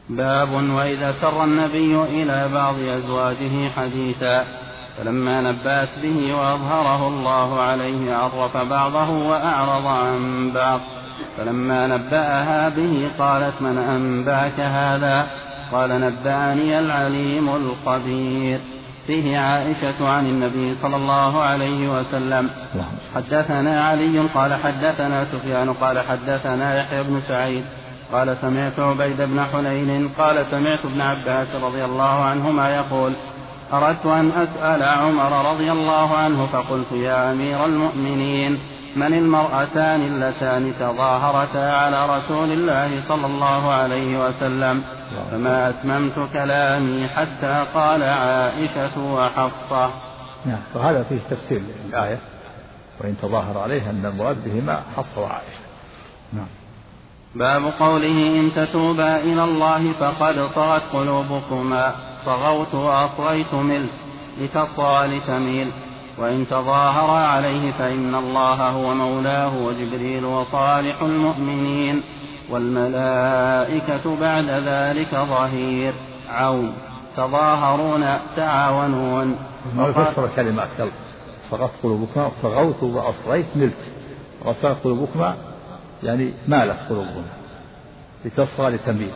باب وإذا سر النبي إلى بعض أزواجه حديثا فلما نبأت به وأظهره الله عليه عرف بعضه وأعرض عن بعض، فلما نبأها به قالت من أنبأك هذا؟ قال نبأني العليم الخبير. فيه عائشة عن النبي صلى الله عليه وسلم. حدثنا علي قال حدثنا سفيان قال حدثنا يحيى بن سعيد قال سمعت عبيد بن حنين قال سمعت ابن عباس رضي الله عنهما يقول أردت أن أسأل عمر رضي الله عنه فقلت يا أمير المؤمنين من المرأتان اللتان تظاهرتا على رسول الله صلى الله عليه وسلم؟ فما أتممت كلامي حتى قال عائشة وحفصة. وهذا فيه تفسير الآية وإن تظاهر عليه أن المراد بهما حفصة وعائشة. باب قوله إن تتوبا إلى الله فقد صغت قلوبكما صغوت وأصغيت ملت لتصغى لتميل، وإن تظاهر عليه فإن الله هو مولاه وجبريل وصالح المؤمنين والملائكة بعد ذلك ظهير عون تظاهرون تعاونون. ما فسر كلمات صغت قلوبكما صغوت وأصغيت ملت. صغت قلوبكما يعني مالت قلوبكما لتصغى لتميل.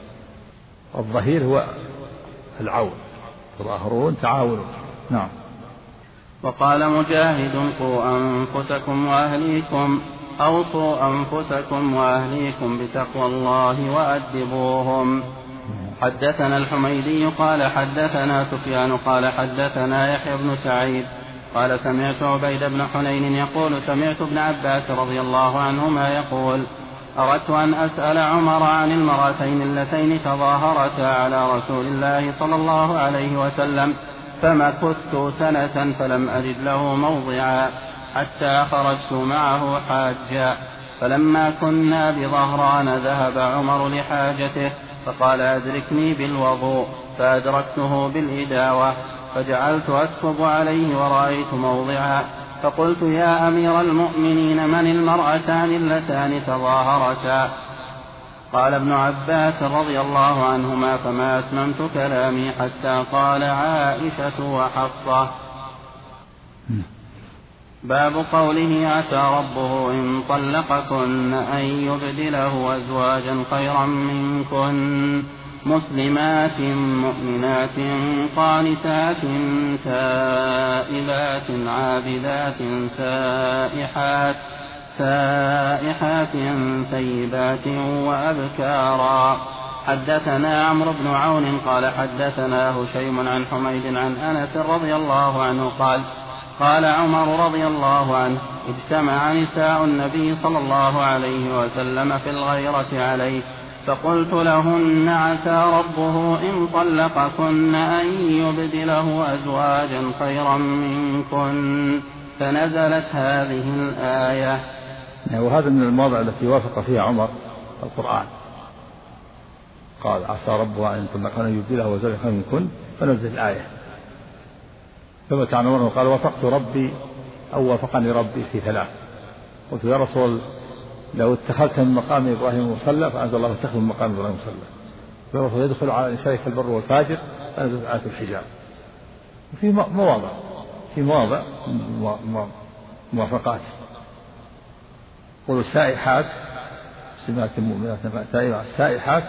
الظهير هو العون تظاهرون تعاونون. نعم. وقال مجاهد قوا أنفسكم وأهليكم أوصوا أنفسكم وأهليكم بتقوى الله وأدبوهم. حدثنا الحميدي قال حدثنا سفيان قال حدثنا يحيى بن سعيد قال سمعت عبيد بن حنين يقول سمعت ابن عباس رضي الله عنهما يقول أردت أن أسأل عمر عن المرأتين اللتين تظاهرتا على رسول الله صلى الله عليه وسلم فمكثت سنة فلم أجد له موضعا حتى خرجت معه حاجا، فلما كنا بظهران ذهب عمر لحاجته فقال أدركني بالوضوء، فأدركته بالإداوة فجعلت أسكب عليه ورأيت موضعا، فقلت يا أمير المؤمنين من المرأتان اللتان تظاهرتا؟ قال ابن عباس رضي الله عنهما فما أتممت كلامي حتى قال عائشة وحفصة. باب قوله عسى ربه إن طلقكن أن يبدله أزواجا خيرا منكن مسلمات مؤمنات قانتات تائبات عابدات سائحات ثيبات وأبكارا. حدثنا عمرو بن عون قال حدثنا هشيم عن حميد عن أنس رضي الله عنه قال عمر رضي الله عنه اجتمع نساء النبي صلى الله عليه وسلم في الغيرة عليه فقلت لهن عسى ربه إن طلقكن أن يبدله أزواجا خيرا منكن، فنزلت هذه الآية. وهذا من المواضع التي وافق فيها عمر القرآن، قال عسى ربه أن طلقكن أن يبدله أزواجا خيرا منكن فنزل الآية. ثم كان عمر قال وافقت ربي أو وافقني ربي في ثلاث. قلت يا رسول لو اتخذت من مقام إبراهيم مصلى فأنزل الله اتخذ من مقام إبراهيم مصلى. يا رسول يدخل على نسائك البر والفاجر فأنزل آية الحجاب. في مواضع موافقات. قولوا سائحات مسلمات مؤمنات تائبات سائحات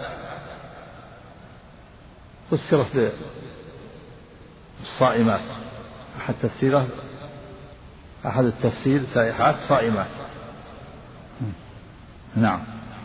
فسرت بالصائمات. أحد التفسير سائحات صائمات. نعم.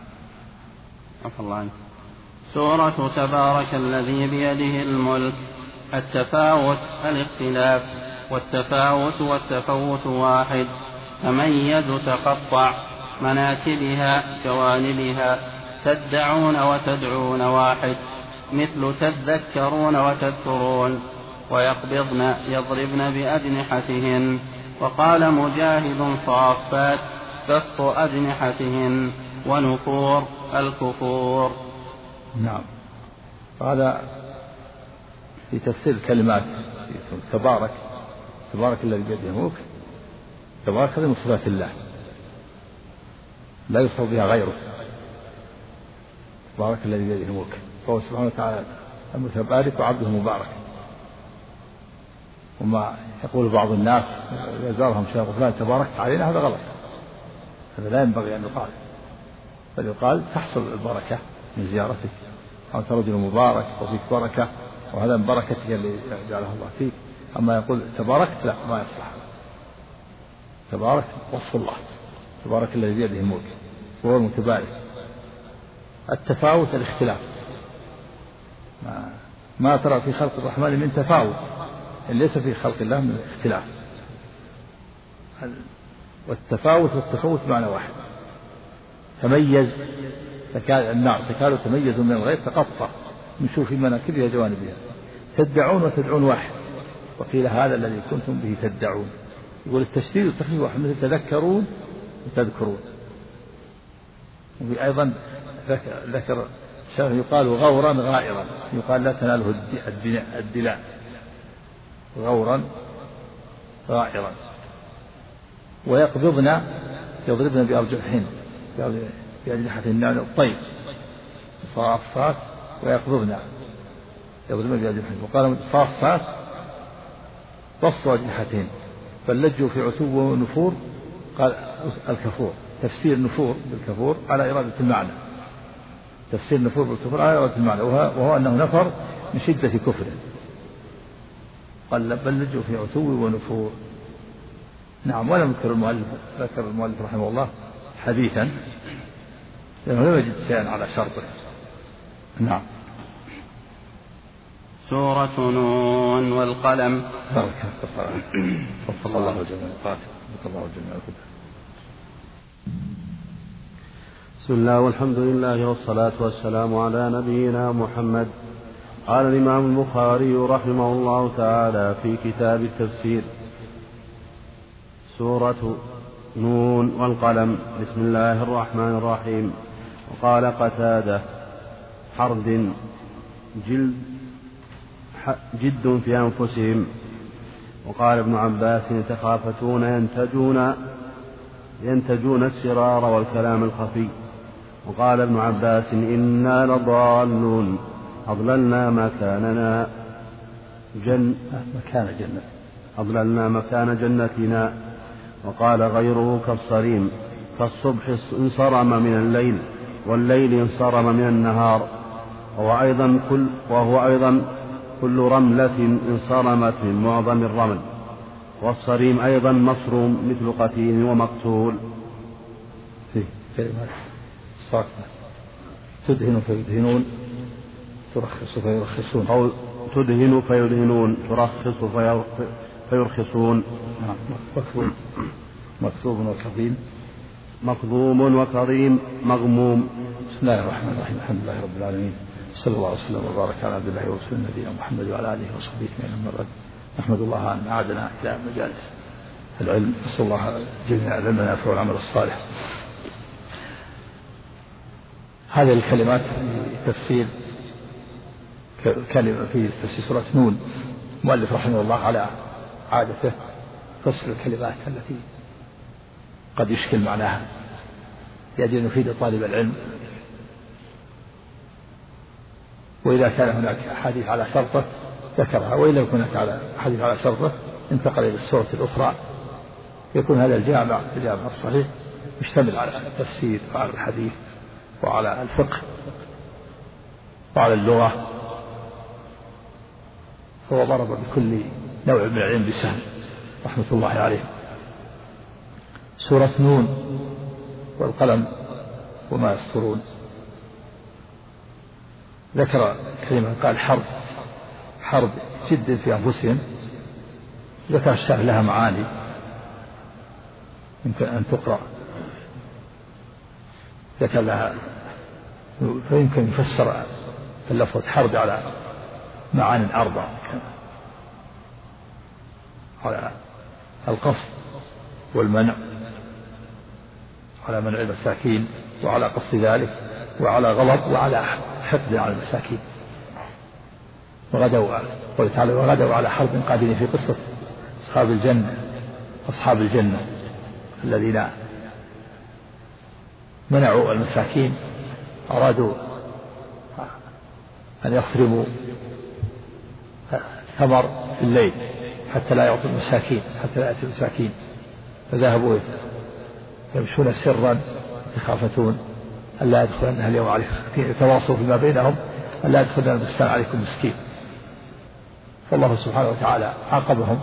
سورة تبارك الذي بيده الملك. التفاوت الاختلاف، والتفاوت والتفوت واحد. تميز تقطع مناكبها جوانبها. تدعون وتدعون واحد، مثل تذكرون وتذكرون. ويقبضن يضربن بأجنحتهن. وقال مجاهد صافات بسط أجنحتهن ونفور الكفور. نعم. هذا في تفسير الكلمات. تبارك الذي بيده الملك. تبارك هذه من صفات الله لا يصف بها غيره. تبارك الذي بيده الملك وقال سبحانه وتعالى المتبارك وعبده مبارك. وما يقول بعض الناس يزارهم شيء فلان تباركت علينا، هذا غلط، هذا لا ينبغي أن يقال، بل يقال تحصل البركة من زيارتك، أنت رجل مبارك وفيك بركة وهذا من بركتك اللي جعله الله فيك. أما يقول تباركت لا، ما يصلح. تبارك وصف الله، تبارك الذي بيده الملك وهو المتبارك. التفاوت الاختلاف، ما ترى في خلق الرحمن من تفاوت، ليس في خلق الله من اختلاف. والتفاوت والتفوت معنى واحد. تميز النار تكاد تميز من الغير، تقطع من شوف مناكبها جوانبها. تدعون وتدعون واحد، وقيل هذا الذي كنتم به تدعون. يقول التشديد والتخفيف واحد، مثل تذكرون وتذكرون. وفي أيضا ذكر شيخ يقال غورا غائرا، يقال لا تناله الدلاء، غورا غائرا. ويقبضن يضربن بأرجلهن بأجنحتهن الطير صافات، ويقبضن يضربن بأرجلهن. وقال صافات بسط أجنحتهن فلجوا في عتو ونفور. قال الكفور، تفسير نفور بالكفور على إرادة المعنى، تفسير نفور بالكفور على إرادة المعنى، وهو أنه نفر من شدة كفره. قال بل لجوا في عتو ونفور. نعم. ولم ذكر المؤلف رحمه الله حديثا لأنه لم يجد شيئا على شرطه. نعم. سورة نون والقلم. وفق الله جميعا. بسم الله والحمد لله والصلاة والسلام على نبينا محمد. قال الإمام البخاري رحمه الله تعالى في كتاب التفسير: سورة نون والقلم. بسم الله الرحمن الرحيم. وقال قتادة: حرد جد في أنفسهم. وقال ابن عباس: يتخافتون ينتجون السرار والكلام الخفي. وقال ابن عباس: إنا لضالون أضللنا مكان جنتنا. وقال غيره: كالصريم، كالصبح انصرم من الليل، والليل انصرم من النهار. وهو أيضا كل رملة انصرمت من معظم الرمل. والصريم أيضا مصروم مثل قتيل ومقتول. في كلمات صاكنة: تدهن فيدهنون، ترخص فيرخصون، أو تدهن فيدهنون، ترخص فيرخصون. مكتوب وكظيم، مكظوم وكظيم، مغموم. بسم الله الرحمن الرحيم. الحمد لله رب العالمين، صلى الله وسلم وبارك على عبد الله ورسوله نبينا محمد وعلى آله وصحبه أجمعين. نحمد الله أن أعادنا إلى مجالس العلم، نسأل الله جميع العلم النافع والعمل الصالح. هذه الكلمات في تفسير كلمة في تفسير سورة نون. المؤلف رحمه الله على عادته فصل الكلمات التي قد يشكل معناها لأجل أن يفيد طالب العلم. وإذا كان هناك حديث على شرطه ذكرها، وإن لم يكن هناك حديث على شرطه انتقل إلى السورة الأخرى. يكون هذا الجامع الصحيح يشتمل على التفسير وعلى الحديث وعلى الفقه وعلى اللغة، فهو ضرب بكل نوع من العلم بسهم رحمة الله عليه. سورة نون والقلم وما يسطرون. ذكر كلمة قال حرب جد في أنفسهم. ذكر الشعر لها معاني يمكن أن تقرأ، ذكر لها فيمكن يفسر اللفظ حرب على معاني أربع: على القصد والمنع، على منع المساكين وعلى قصد ذلك، وعلى غضب، وعلى حقد على المساكين. وغدوا على حرب قادرين، في قصة أصحاب الجنة الذين منعوا المساكين، أرادوا أن يصرموا ثمر في الليل حتى لا يعطوا المساكين، حتى لا يأتي المساكين، فذهبوا يمشون سرا يتخافتون ألا يدخلنها اليوم عليكم، يتواصوا فيما بينهم ألا يدخلنا البستان عليكم مسكين. فالله سبحانه وتعالى عاقبهم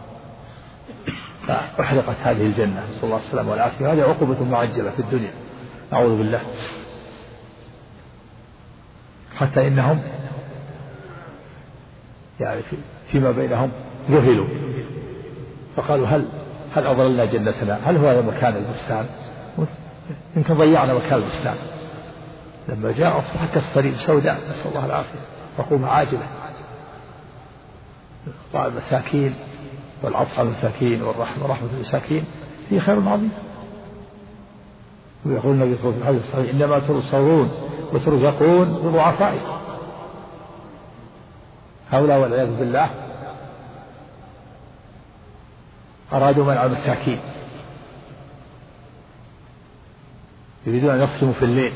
فأحرقت هذه الجنة، صلى الله عليه وسلم والعافية. هذه عقوبة معجلة في الدنيا، أعوذ بالله. حتى إنهم يعني فيما بينهم ذهلوا فقالوا هل أضللنا جنتنا؟ هل هو هذا مكان البستان؟ يمكن ضيعنا مكان البستان. لما جاء أصبحت كالصريم سوداء، نسأل الله العافية، عقوبة عاجلة. المساكين والعطف على المساكين والرحمة ورحمة المساكين هي خير عظيم. ويقول النبي صلى الله عليه وسلم إنما تنصرون وترزقون بضعفائكم. هؤلاء والعياذ بالله أرادوا منع المساكين، يريدون أن يصرموا في الليل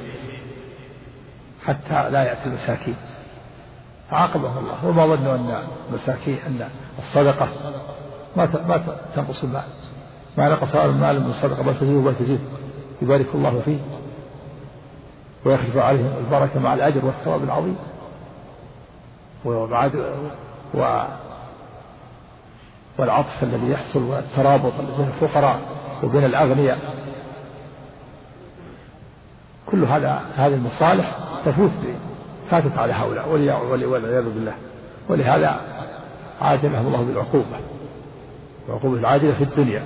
حتى لا يأتي المساكين، فعاقبهم الله. وما ظنوا أن المساكين أن الصدقة ما تنقص المال، ما نقص المال من الصدقة بل تزيد وتزيد، يبارك الله فيه ويخلف عليهم البركة مع الأجر والثواب العظيم. والعطف الذي يحصل والترابط بين الفقراء وبين الأغنياء، كل هذه المصالح فاتت على هؤلاء والعياذ بالله. ولهذا عاجلهم الله بالعقوبة العاجلة في الدنيا.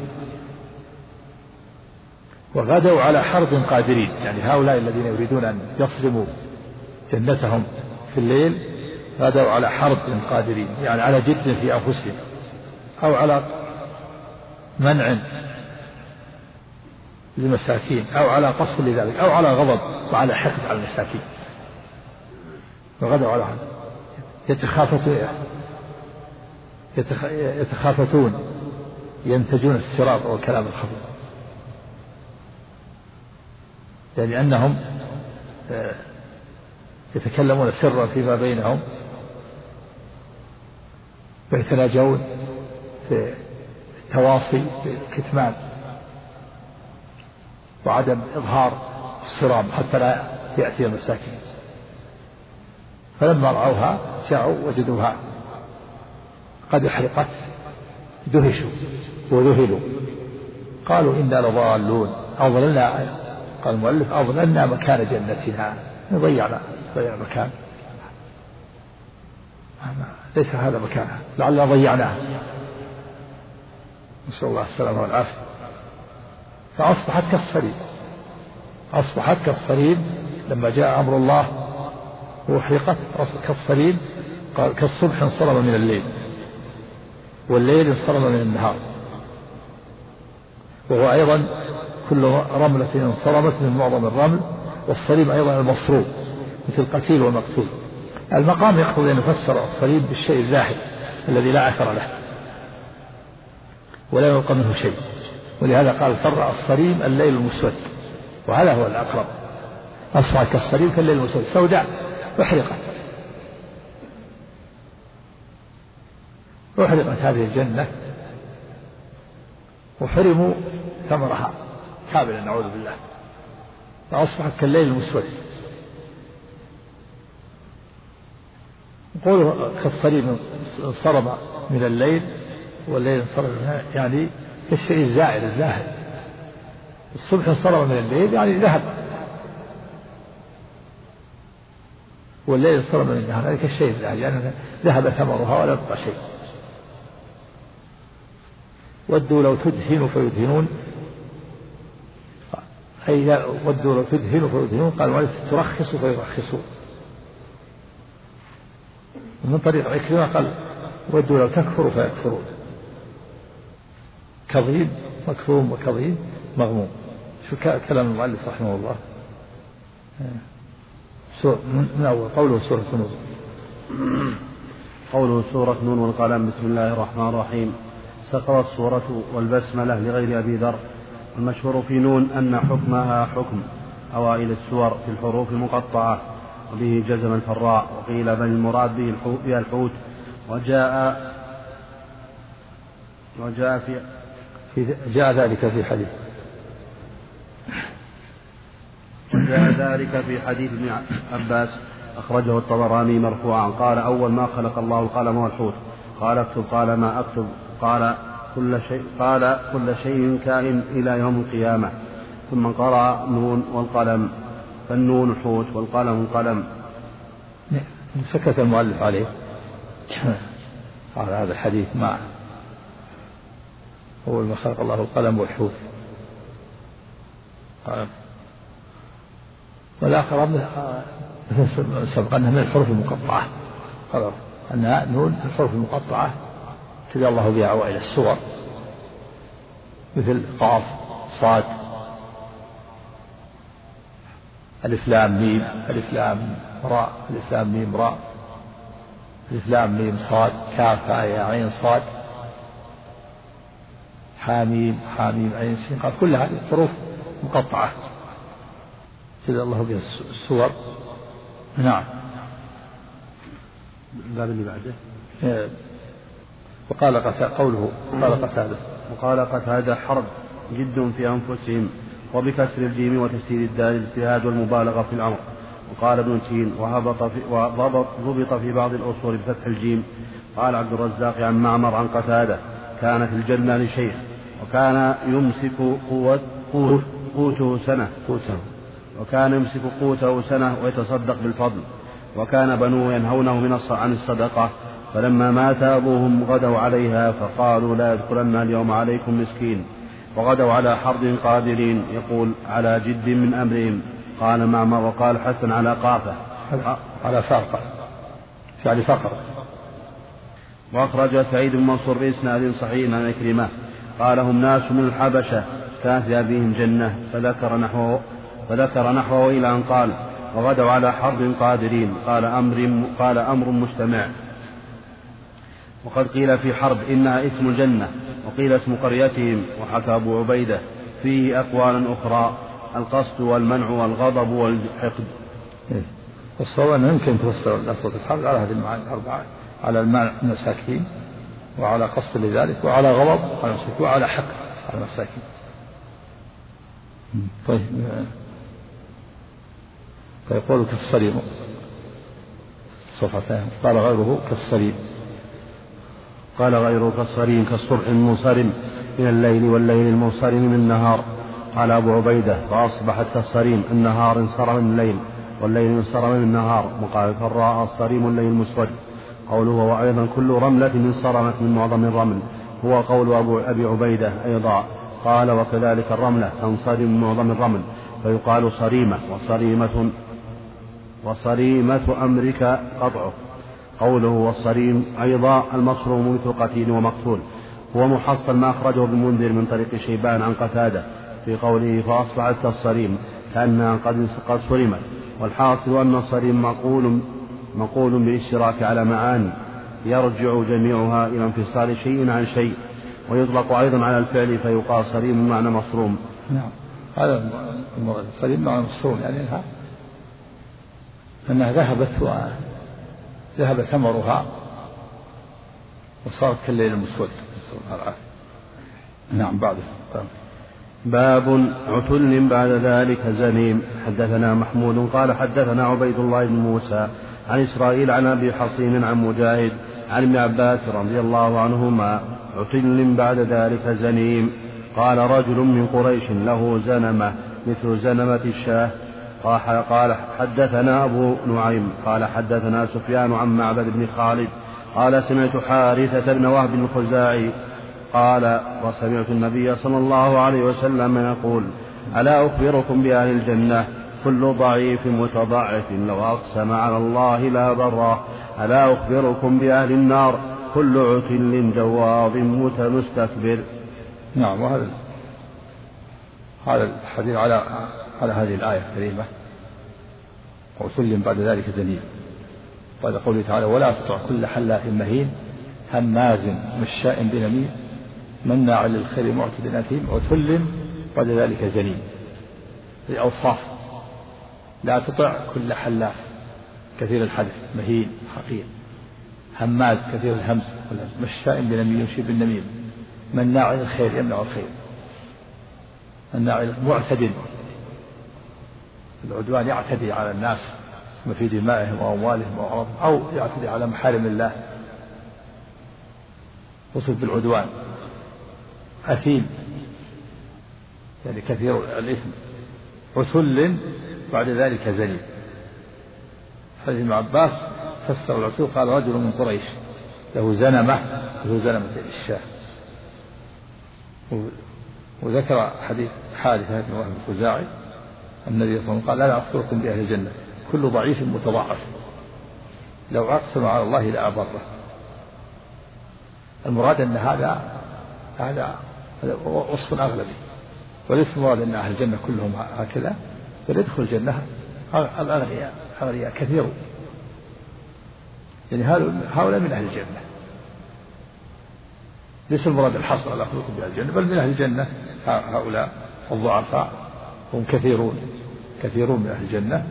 وغدوا على حرب قادرين، يعني هؤلاء الذين يريدون أن يصرموا جنتهم في الليل غدوا على حرب قادرين، يعني على جد في أنفسهم، أو على منع للمساكين، أو على قصر لذلك، أو على غضب وعلى حقد على المساكين. وغدوا على حرب يتخافتون ينتجون السراط والكلام الخفيف، يعني أنهم يتكلمون سرا فيما بينهم ويتناجون في التواصي في الكتمان وعدم إظهار الصرام حتى لا يأتي المساكين. فلما رأوها جاءوا وجدوها قد احرقت دهشوا وذهلوا قالوا إنا لضالون أضللنا، قال المؤلف أضللنا مكان جنتنا، ضيعنا مكان، ليس هذا مكانها، لعلنا ضيعناها، نسأل الله السلامة والعافية. فأصبحت كالصريم لما جاء أمر الله وأحرقت كالصريم، قال كالصبح انصرم من الليل والليل انصرم من النهار. وهو أيضا كل رملة انصرمت من معظم الرمل، والصريم أيضا المصروف مثل القتيل والمقتول. المقام يقتضي أن يفسر الصريم بالشيء الزاحف الذي لا أثر له ولا يبقى منه شيء، ولهذا قال فرع الصريم الليل المسود، وهذا هو الأقرب. أصبحت كالصريم كالليل المسود سوداء أحرقت هذه الجنة وحرموا ثمرها كاملا، نعوذ بالله، فأصبحت كالليل المسود. قوله كالصريم انصرم من الليل والليل انصرم منها، يعني كالشيء الزائر الزاهد. الصبح انصرم من الليل يعني ذهب، والليل انصرم من النهار يعني كالشيء الزاهد، يعني ذهب ثمرها ولا يبقى شيء. ودوا لو تدهنوا فيدهنون، أي ودوا لو تدهنوا فيدهنون، قال ولد ترخصوا فيرخصون. ومن طريق عكرمة قال ودوا لو تكفروا فيكفرون. كظيم مكفوم وكظيم مغموم. شو كلام المؤلف رحمه الله؟ من أول قوله سورة نون. قوله سورة نون والقلم بسم الله الرحمن الرحيم. سقطت السورة والبسملة لغير أبي ذر. المشهور في نون أن حكمها حكم أوائل السور في الحروف المقطعة، وبه جزم الفراء، وقيل بل المراد بها الحوت. جاء ذلك في حديث وجاء ذلك في حديث ابن عباس أخرجه الطبراني مرفوعا قال أول ما خلق الله القلم والحوت، قال اكتب، قال ما أكتب، قال كل شيء كائن إلى يوم القيامة. ثم قرأ نون والقلم، فالنون الحوت والقلم القلم. سكت المؤلف عليه على هذا الحديث معه. أول ما خلق الله القلم والحوت، والآخر سبق أنها من الحروف المقطعة، أنها نون الحروف المقطعة ابتدى الله بها أوائل السور، مثل قاف صاد ألف لام ميم، ألف لام راء، ألف لام ميم راء، ألف لام ميم صاد، كاف يا عين صاد، حاميم حاميم عين سين، قال كل هذه حروف مقطعة ابتدى الله بها السور. نعم. الباب اللي بعده وقال قوله وقال قتادة حرب جد في أنفسهم، وبكسر الجيم وتشديد الدال الاجتهاد والمبالغة في الأمر. وقال ابن تين وضبط في بعض الأصول بفتح الجيم. قال عبد الرزاق عن معمر عن قتادة كانت الجنة لشيخ وكان يمسك قوته سنة ويتصدق بالفضل، وكان بنوه ينهونه عن الصدقة، فلما مات أبوهم غدوا عليها فقالوا لا يدخلن اليوم عليكم مسكين، وغدوا على حرب قادرين، يقول على جد من أمرهم. قال معمر وقال حسن على قافة على فارقة يعني فقر. وأخرج سعيد بن منصور بإسناد صحيح عن عكرمة قال هم ناس من الحبشة كانت لأبيهم جنة، فذكر نحوه إلى أن قال وغدوا على حرب قادرين، قال أمر مجتمع. وقد قيل في حرب إنها اسم الجنة، وقيل اسم قريتهم. وحكى أبو عبيدة فيه أقوالا أخرى، القصد والمنع والغضب والحقد. الصواب أنه يمكن تفسر لفظة الحرب على هذه المعاني الأربعة، على المساكين، وعلى قصد لذلك، وعلى غضب على المساكين، وعلى حقد على المساكين. طيب فيقول كالصريم صفتان، قال غيره كالصريم، كالصرح المنصرم من الليل والليل المنصرم من النهار. قال أبو عبيدة فأصبحت كالصريم، النهار انصرم من الليل والليل انصرم من النهار. وقال فالراء الصريم الليل المسود. قوله وأيضا كل رملة انصرمت من معظم الرمل، هو قول أبي عبيدة أيضا. قال وكذلك الرملة تنصرم من معظم الرمل فيقال صريمة، وصريمة أمرك قطعه. قوله والصريم أيضا المصروم مثل قتيل ومقتول. هو محصل ما أخرجه ابن المنذر من طريق شيبان عن قتادة في قوله فأصبحت كالصريم كأنها قد صرمت. والحاصل أن الصريم مقول بالاشتراك على معاني يرجع جميعها إلى انفصال شيء عن شيء، ويطلق أيضا على الفعل فيقال صريم معنى مصروم. نعم هذا الصريم معنى مصروم، يعني أنها ذهب ثمرها وصارت كالليل المسود. نعم. بعده باب عتل بعد ذلك زنيم. حدثنا محمود قال حدثنا عبيد الله بن موسى عن إسرائيل عن أبي حصين عن مجاهد عن ابن عباس رضي الله عنهما عتل بعد ذلك زنيم. قال رجل من قريش له زنمة مثل زنمة الشاه. قال حدثنا أبو نعيم قال حدثنا سفيان عن معبد بن خالد قال سمعت حارثة بن وهب الخزاعي قال وسمعت النبي صلى الله عليه وسلم يقول ألا أخبركم بأهل الجنة كل ضعيف متضعف لو أقسم على الله لا براه. ألا أخبركم بأهل النار كل عتل جواظ مستكبر. نعم. وهذا الحديث على هذه الآية الكريمة عتل بعد ذلك زنيم. قال قوله تعالى ولا تطع كل حلاف مهين هماز مشاء بنميم مناع للخير معتد أثيم عتل بعد ذلك زنيم. الأوصاف لا تطع كل حلاف كثير الحدث مهين حقير هماز كثير الهمز مشاء بنميم يمشي بالنميم مناع للخير يمنع الخير مناع معتد العدوان يعتدي على الناس في دمائهم وأموالهم وأعراضهم أو يعتدي على محارم الله وصف بالعدوان أثيم يعني كثير الإثم عتل بعد ذلك زليم. حديث ابن عباس فسر العتل قال رجل من قريش له زنمة الشاه. وذكر حديث حارثة بن وهب الخزاعي النبي صلى الله عليه وسلم قال لا أخبركم بأهل الجنة كل ضعيف متضاعف لو أقسم على الله لأبره. المراد أن هذا وصف أغلبي وليس المراد أن أهل الجنة كلهم هكذا بل يدخل الجنة الأغنياء كثير يعني هؤلاء من أهل الجنة ليس المراد الحصر على أخبركم بأهل الجنة بل من أهل الجنة هؤلاء الضعفاء هم كثيرون من أهل الجنة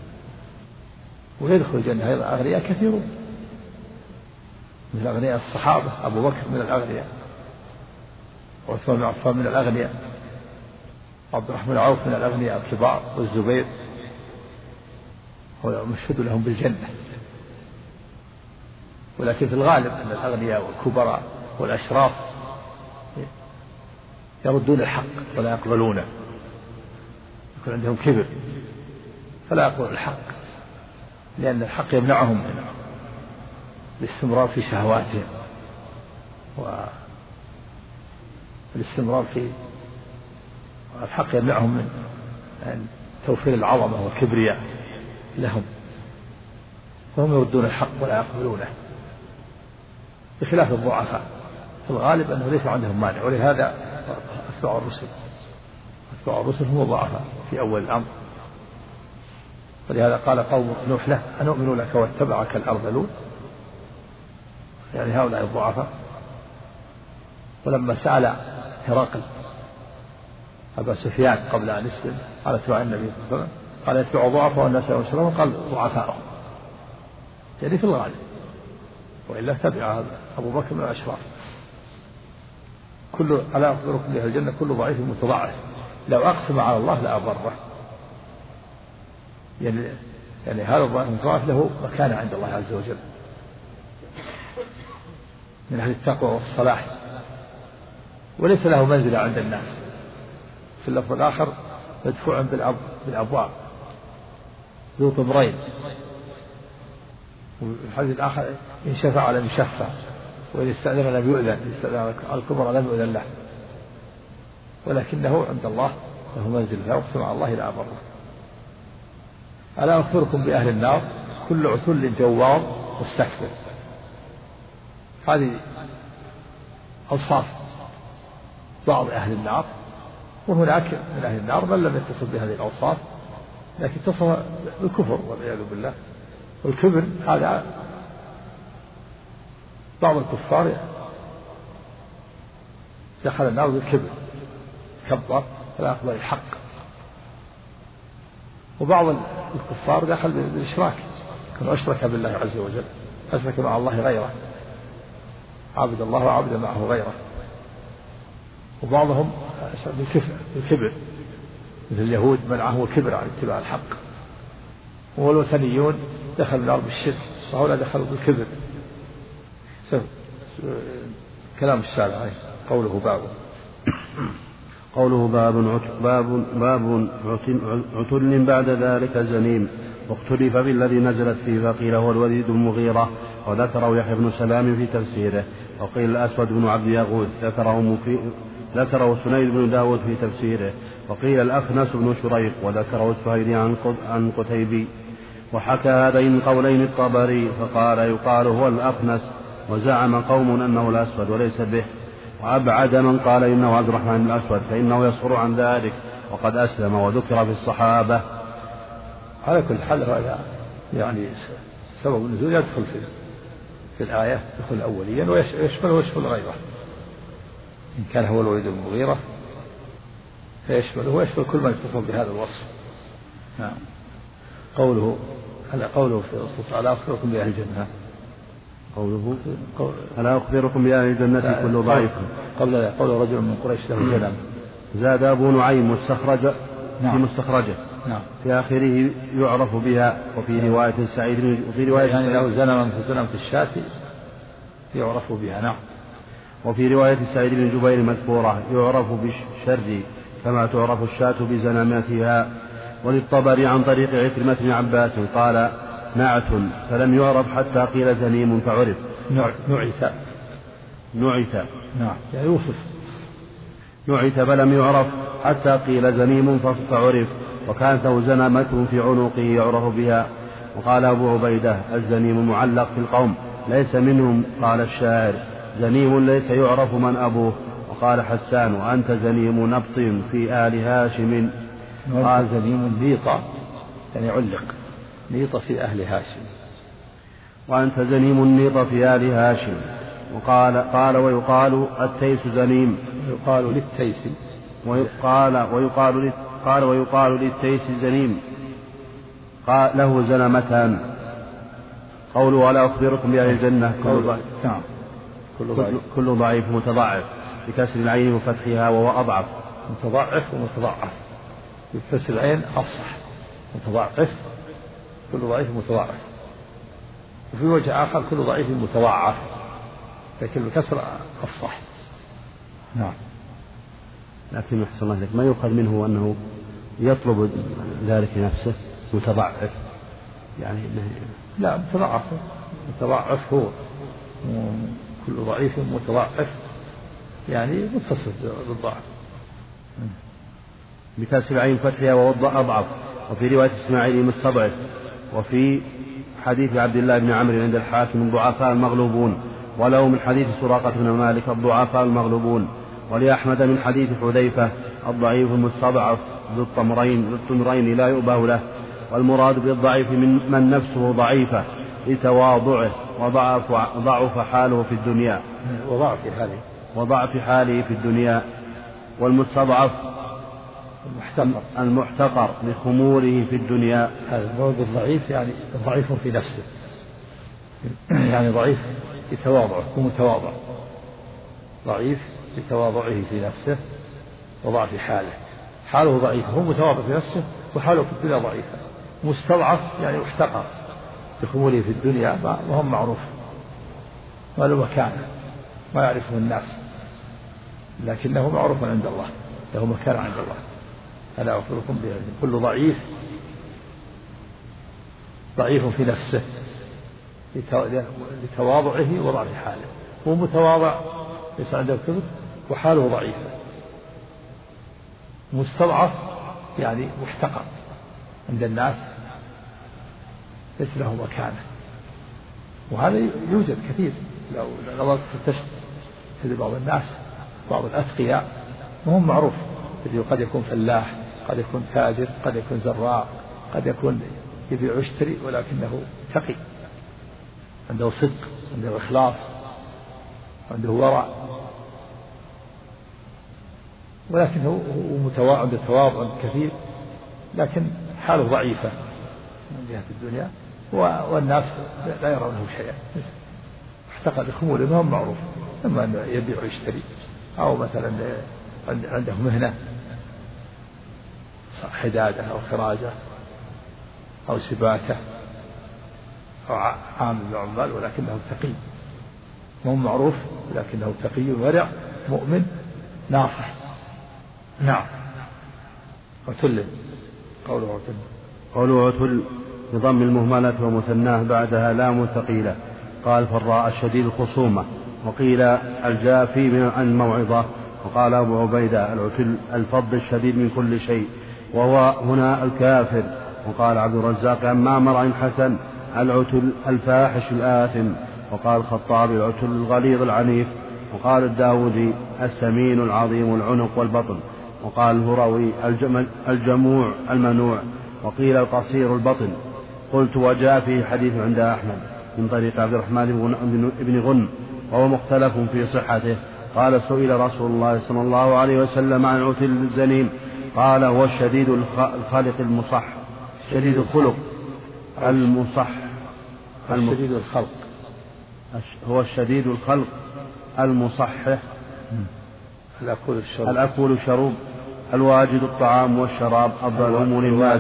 ويدخل الجنة أغنياء كثيرون من أغنياء الصحابة أبو بكر من الأغنياء وعثمان بن عفان من الأغنياء عبد الرحمن بن عوف من الأغنياء الكبار والزبير مشهد لهم بالجنة. ولكن في الغالب أن الأغنياء والكبراء والأشراف يردون الحق ولا يقبلونه يكون عندهم كبر فلا يقبلون الحق لأن الحق يمنعهم من الاستمرار في شهواتهم والاستمرار في الحق يمنعهم من توفير العظمة والكبرياء لهم فهم يردون الحق ولا يقبلونه بخلاف الضعفاء في الغالب أنه ليس عندهم مانع. ولهذا أتباع الرسل هم الضعفاء في أول الأمر. ولهذا قال قوم نوح له أنؤمن لك واتبعك الأرذلون يعني هؤلاء الضعفاء. ولما سأل هرقل أبا سفيان قبل أن يسلم على اتباع النبي صلى الله عليه وسلم قال يتبع ضعفاء والناس يشرون قال ضعفاءهم يعني في الغالب وإلا تبع أبو بكر من الأشراف. ألا أخبركم بأهل الجنة كل ضعيف متضاعف لو أقسم على الله لأبره يعني هذا الضعيف المتضاعف له مكانة عند الله عز وجل من أهل التقوى والصلاح وليس له منزلة عند الناس. في اللفظ الآخر مدفوع بالأبواب ذو طمرين وفي الحديث الآخر إن شفع لم يشفع وإن استأذن لم يؤذن استأذن الكبر لم يؤذن له ولكنه عند الله له منزل لا يقسم على الله لا أبره. ألا أخبركم بأهل النار كل عتل جوار مستكبر. هذه أوصاف بعض أهل النار وهناك من أهل النار من لم يتصف بهذه الأوصاف لكن اتصف بالكفر والعياذ بالله. والكبر هذا بعض الكفار دخل النار بالكبر كبر فلا يقبل الحق وبعض الكفار دخل بالإشراك كانوا أشرك بالله عز وجل أشرك مع الله غيره عبد الله وعبد معه غيره. وبعضهم بالكبر مثل اليهود منعهم الكبر عن اتباع الحق. والوثنيون دخلوا النار بالشرك وهؤلاء دخلوا بالكبر. كلام الشارع قوله باب عتل بعد ذلك زنيم. واختلف بالذي نزلت فيه فقيل هو الوليد المغيرة وذكره يحيى بن سلام في تفسيره وقيل الأسود بن عبد يغوث ذكره سنيد بن داود في تفسيره وقيل الأخنس بن شريق وذكره السهيلي عن قتيبي. وحكى هذين القولين الطبري فقال يقال هو الأخنس وزعم قوم أنه الأسود وليس به وأبعد من قال إنه عبد الرحمن الأسود فإنه يصفر عن ذلك وقد أسلم وذكر في الصحابة. على كل حال هذا يعني سبب النزول يدخل في الآية يدخل أوليا ويشمل غيره إن كان هو الوليد المغيرة فيشمله ويشمل كل من يتصف بهذا الوصف. نعم. قوله هذا قوله في الصوت ألا أخبركم بأهل الجنة. قوله ألا أخبركم بأهل الجنة كل ضعيف. قول رجل من قريش له جنم. زاد أبو نعيم مستخرج في مستخرجه في آخره يعرف بها. وفي رواية سعيد يعني له زنما فزنم في الشاة يعرف بها. نعم. وفي رواية سعيد بن جبير مذكورة يعرف بالشر كما تعرف الشاة بزنامتها. وللطبري عن طريق عكرمة بن عباس قال نعت فلم يعرف حتى قيل زنيم فعرف. نعت يعني يوصف. نعت فلم يعرف حتى قيل زنيم فعرف. وكانت له زنامة في عنقه يعرف بها. وقال أبو عبيدة الزنيم معلق في القوم ليس منهم. قال الشاعر زنيم ليس يعرف من أبوه. وقال حسان وأنت زنيم نبط في آل هاشم. قال زنيم ليطة يعني علق ليطة في أهل هاشم. وأنت زنيم نيط في آل هاشم. قال ويقال التيس زنيم. يقال للتيس ويقال للتيس زنيم قال له زنمتان. قوله ولا أخبركم بأهل الجنة كل ضعيف متضعف بكسر العين وفتحها وهو أضعف. متضعف ومتضعف بكسر العين أفصح. متضعف كل ضعيف متضعف. وفي وجه آخر كل ضعيف متضعف لكن الكسر أفصح. نعم. لكن أحسن الله لك ما يؤخذ منه أنه يطلب ذلك نفسه متضعف يعني لا متضعف هو كل ضعيف متضعف يعني متصف بالضعف بكسر العين فتحها وهو أضعف. وفي رواية إسماعيل مستضعف. وفي حديث عبد الله بن عمرو عند الحاكم الضعفاء المغلوبون. وله من حديث سراقة بن مالك الضعفاء المغلوبون. ولأحمد من حديث حذيفة الضعيف المستضعف ذو الطمرين لا يؤبه له. والمراد بالضعيف من نفسه ضعيفة لتواضعه وضعف حاله في الدنيا وضعف حاله في الدنيا. والمستضعف المحتقر لخموره في الدنيا. هذا المراد بالضعيف يعني ضعيف في نفسه يعني ضعيف لتواضعه ومتواضع. ضعيف لتواضعه في نفسه وضعف حاله ضعيف هو متواضع في نفسه وحاله في الدنيا ضعيفة. مستضعف يعني محتقر لخموله في الدنيا وهم معروف ما له مكانه ما يعرفه الناس لكنه معروف عند الله له مكان عند الله. ألا أخبركم كل ضعيف في نفسه لتواضعه وضعف حاله. هو متواضع ليس عنده كبر وحاله ضعيفة. مستضعف يعني محتقر عند الناس ليس له مكانه. وهذا يوجد كثير لو نظرت تجد بعض الناس بعض الأتقياء وهم معروف قد يكون فلاح قد يكون تاجر قد يكون زراع قد يكون يبيع ويشتري ولكنه تقي عنده صدق عنده إخلاص عنده ورع ولكنه عنده تواضع كثير لكن حاله ضعيفة من جهة الدنيا والناس لا يرونه شيئا احتقر لخموله ما هم معروف إما أنه يبيع ويشتري أو مثلا عنده مهنة حدادة أو خراجة أو سباكة أو عامل من العمال ولكنه تقي ما هو معروف لكنه تقي ورع مؤمن ناصح. نعم. عتل قوله عتل بضم المهملة ومثناه بعدها لام ثقيلة. قال فالراء الشديد الخصومة وقيل الجافي من الموعظة. وقال أبو عبيدة العتل الفض الشديد من كل شيء وهو هنا الكافر. وقال عبد الرزاق عن معمر عن حسن العتل الفاحش الآثم. وقال الخطاب العتل الغليظ العنيف. وقال الداودي السمين العظيم العنق والبطن. وقال الهروي الجموع المنوع. وقيل القصير البطن. قلت وجاء فيه حديث عند أحمد من طريق عبد الرحمن بن غن وهو مختلف في صحته. قال سئل رسول الله صلى الله عليه وسلم عن عتل الزنيم قال هو الشديد الخلق المصح شديد الخلق المصح الشديد الخلق، هو الشديد الخلق المصحح. الأكل الشروب الواجد الطعام والشراب الظلوم للناس.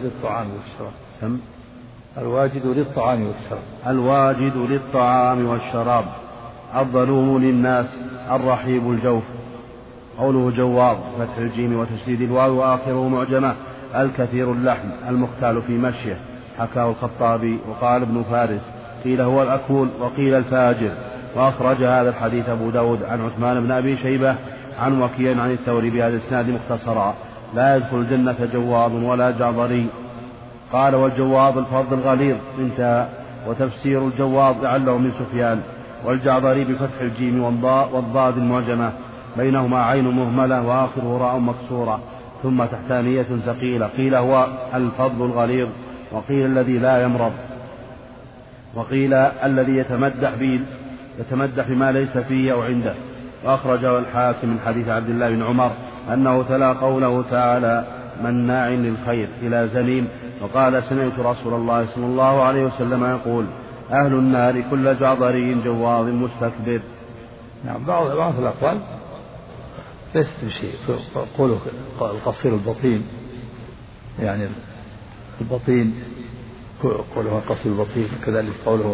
الواجد للطعام والشراب الواجد للطعام والشراب الظلوم للناس الرحيب الجوف. قوله جواب فتح الجيم وتشديد الواو وآخره معجمة الكثير اللحم المختال في مشيه. حكاه الخطابي وقال ابن فارس قيل هو الأكول وقيل الفاجر. وأخرج هذا الحديث أبو داود عن عثمان بن أبي شيبة عن وكيع عن الثوري بهذا الإسناد مختصرا لا يدخل الجنة جواب ولا جعضري. قال والجواب الفظ الغليظ انتهى. وتفسير الجواب لعله من سفيان. والجعضري بفتح الجيم والضاد المعجمة بينهما عين مهملة وآخره راء مكسورة ثم تحتانية ثقيلة. قيل هو الفظ الغليظ وقيل الذي لا يمرض وقيل الذي يتمدح بما ليس فيه أو عنده. وأخرجه الحاكم من حديث عبد الله بن عمر أنه تلا قوله تعالى مناع للخير إلى زنيم. وقال سمعت رسول الله صلى الله عليه وسلم يقول أهل النار كل جعضري جواب مستكبر. نعم. بعض الأقوال ليست بشيء. قوله القصير البطين يعني البطين قوله القصير البطين كذلك قوله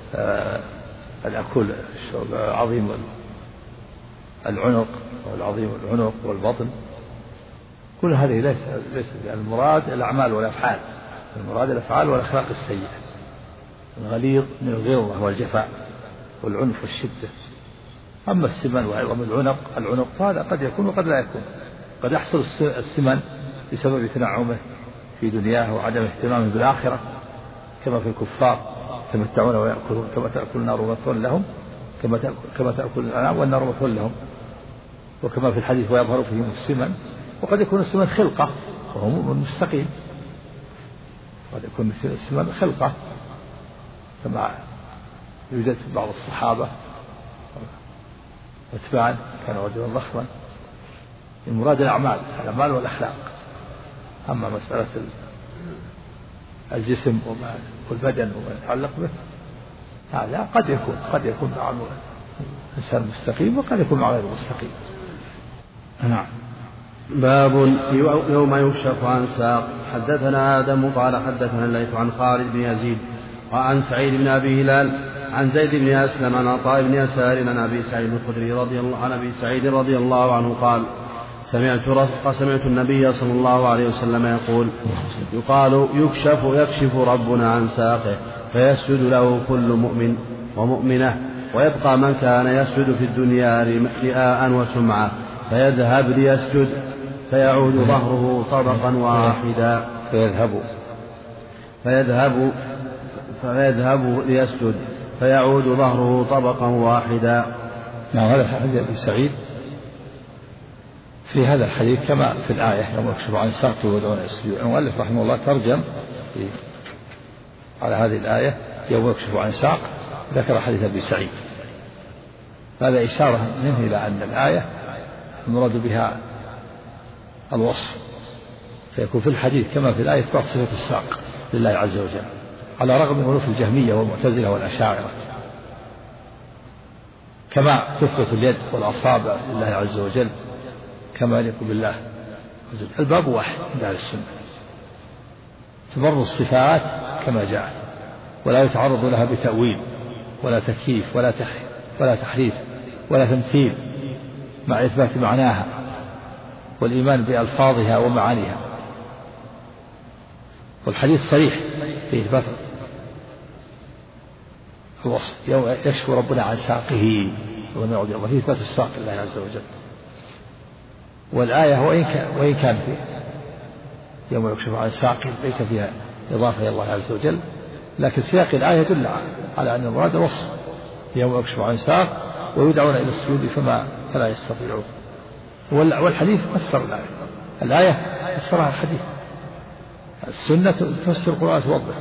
الأكل عظيم العنق والعظيم العنق والبطن كل هذه ليس المراد الأعمال والأفعال. المراد الأفعال والأخلاق السيئة. الغليظ من الغلظة والجفاء والعنف والشدة. أما السمن وعظم العنق فهذا قد يكون وقد لا يكون. قد يحصل السمن بسبب تنعمه في دنياه وعدم اهتمامه بالآخرة كما في الكفار يتمتعون ويأكلون كما تأكل النار مثوى لهم كما تأكل الأنعام والنار مثوى لهم. وكما في الحديث ويظهر فيهم السمن. وقد يكون السمن خلقة وهو مستقيم. قد يكون السمن خلقة كما يوجد بعض الصحابة واتباعا كان رجلا ضخما. المراد الأعمال والأخلاق. أما مسألة الجسم والبدن وما يتعلق به هذا قد يكون مع إنسان مستقيم وقد يكون مع غير مستقيم. نعم. باب يوم يكشف عن ساق. حدثنا آدم قال حدثنا الليث عن خالد بن يزيد وعن سعيد بن أبي هلال عن زيد بن أسلم عن عطاء بن يسار عن أبي سعيد الخدري رضي الله عنه قال سمعت النبي صلى الله عليه وسلم يقول يقال يكشف ربنا عن ساقه فيسجد له كل مؤمن ومؤمنة ويبقى من كان يسجد في الدنيا رئاء وسمعة فيذهب ليسجد فيعود ظهره طبقا واحدا فيذهب ليسجد فيعود ظهره طبقا واحدا. نعم. هذا حديث أبي سعيد في هذا الحديث كما في الآية يوم يكشف عن ساقه ودون السجود. المؤلف رحمه الله ترجم على هذه الآية يوم يكشف عن ساق ذكر حديث أبي سعيد. هذا إشارة منه إلى أن الآية المراد بها الوصف فيكون في الحديث كما في الآية إثبات صفة الساق لله عز وجل على رغم من أنوف الجهمية والمعتزلة والأشاعرة كما تثبت اليد والأصابع لله عز وجل كما يليق بالله. الباب واحد عند أهل السنة تمر الصفات كما جاءت ولا يتعرض لها بتأويل ولا تكييف ولا تحريف ولا تمثيل مع إثبات معناها والإيمان بألفاظها ومعانيها. والحديث صريح في إثبات الوصف يكشف ربنا عن ساقه وفي إثبات الساق لله عز وجل. والآية وإن كان في يوم يكشف عن ساق ليس فيها إضافة إلى الله عز وجل لكن سياق الآية يدل على أن المراد الوصف يوم يكشف عن ساق ويدعون إلى السجود فلا يستطيعون. والحديث فسر الآية فسرها الحديث. السنة تفسر القرآن توضح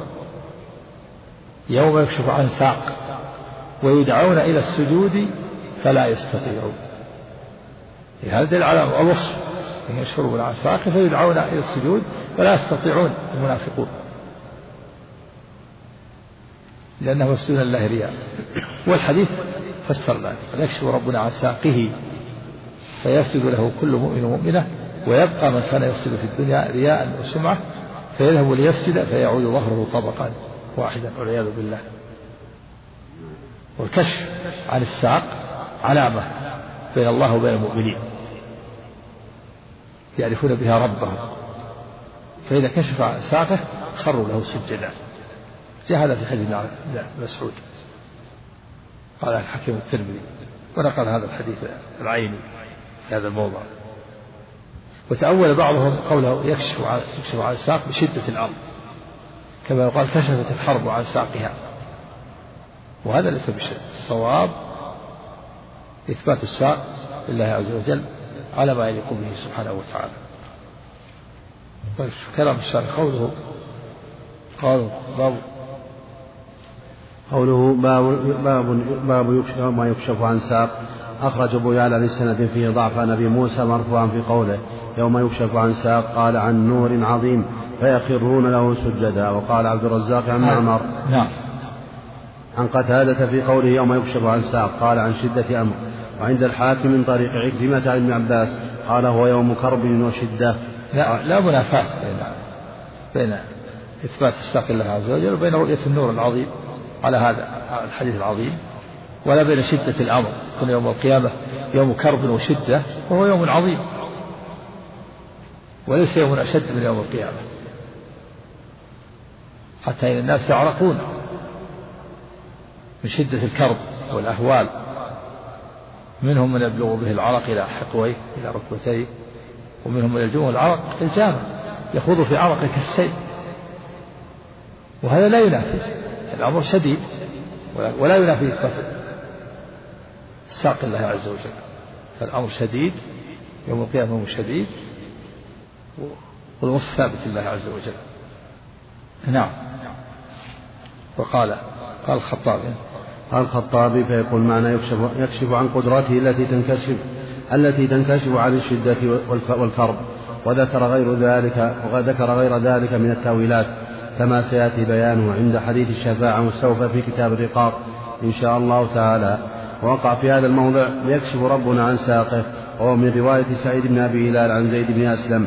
يوم يكشف عن ساق ويدعون إلى السجود فلا يستطيعون. هذا دليل على الوصف يشعرون عن ساق فيدعون إلى السجود فلا يستطيعون المنافقون. لأنه مسجود لله رياء. والحديث فسر ذلك: يكشف ربنا عن ساقه فيسجد له كل مؤمن ومؤمنة، ويبقى من كان يسجد في الدنيا رياء وسمعة فيذهب ليسجد فيعود ظهره طبقا واحدا والعياذ بالله. والكشف عن الساق علامة بين الله وبين المؤمنين يعرفون بها ربهم، فإذا كشف عن ساقه خروا له سجدا. جاء هذا في حديث مسعود قال الحكيم الترمذي، ونقل هذا الحديث العيني في هذا الموضع. وتأول بعضهم قوله يكشف عن الساق بشدة الأرض، كما يقال كشفت الحرب عن ساقها، وهذا ليس بشدة. الصواب إثبات الساق لله عز وجل على ما يليق به سبحانه وتعالى. كلام الشارع قوله باب يكشف ما يكشف عن ساق. أخرج أبو يعلى بسند فيه ضعف عن أبي موسى مرفوعا في قوله يوم يكشف عن ساق، قال عن نور عظيم فيخرون له سجدا. وقال عبد الرزاق عن معمر عن قتادة في قوله يوم يكشف عن ساق قال عن شدة أمر. وعند الحاكم من طريق عكرمة عن ابن عباس قال هو يوم كرب وشدة. لا منافاة بين إثبات الساق الله عز وجل وبين رؤية النور العظيم على هذا الحديث العظيم، ولا بين شدة الأمر. كن يوم القيامة يوم كرب وشدة، وهو يوم عظيم وليس يوم أشد من يوم القيامة، حتى إن الناس يعرقون من شدة الكرب والأهوال. منهم من يبلغ به العرق إلى حقويه إلى ركبتيه، ومنهم من يلجمه العرق الجامع يخوض في عرقه كالسيل، وهذا لا ينافي الأمر شديد ولا ينافي إثبات الساق الله عز وجل. فالأمر شديد يوم القيامة، أمر شديد والوصف ثابت لله عز وجل. نعم. وقال الخطابي فيقول معنى يكشف عن قدرته التي تنكشف عن الشدة والكرب. وذكر غير ذلك من التأويلات كما سيأتي بيانه عند حديث الشفاعة مستوفى في كتاب الرقاق إن شاء الله تعالى. وقع في هذا الموضع يكشف ربنا عن ساقه، وهو من رواية سعيد بن أبي هلال عن زيد بن أسلم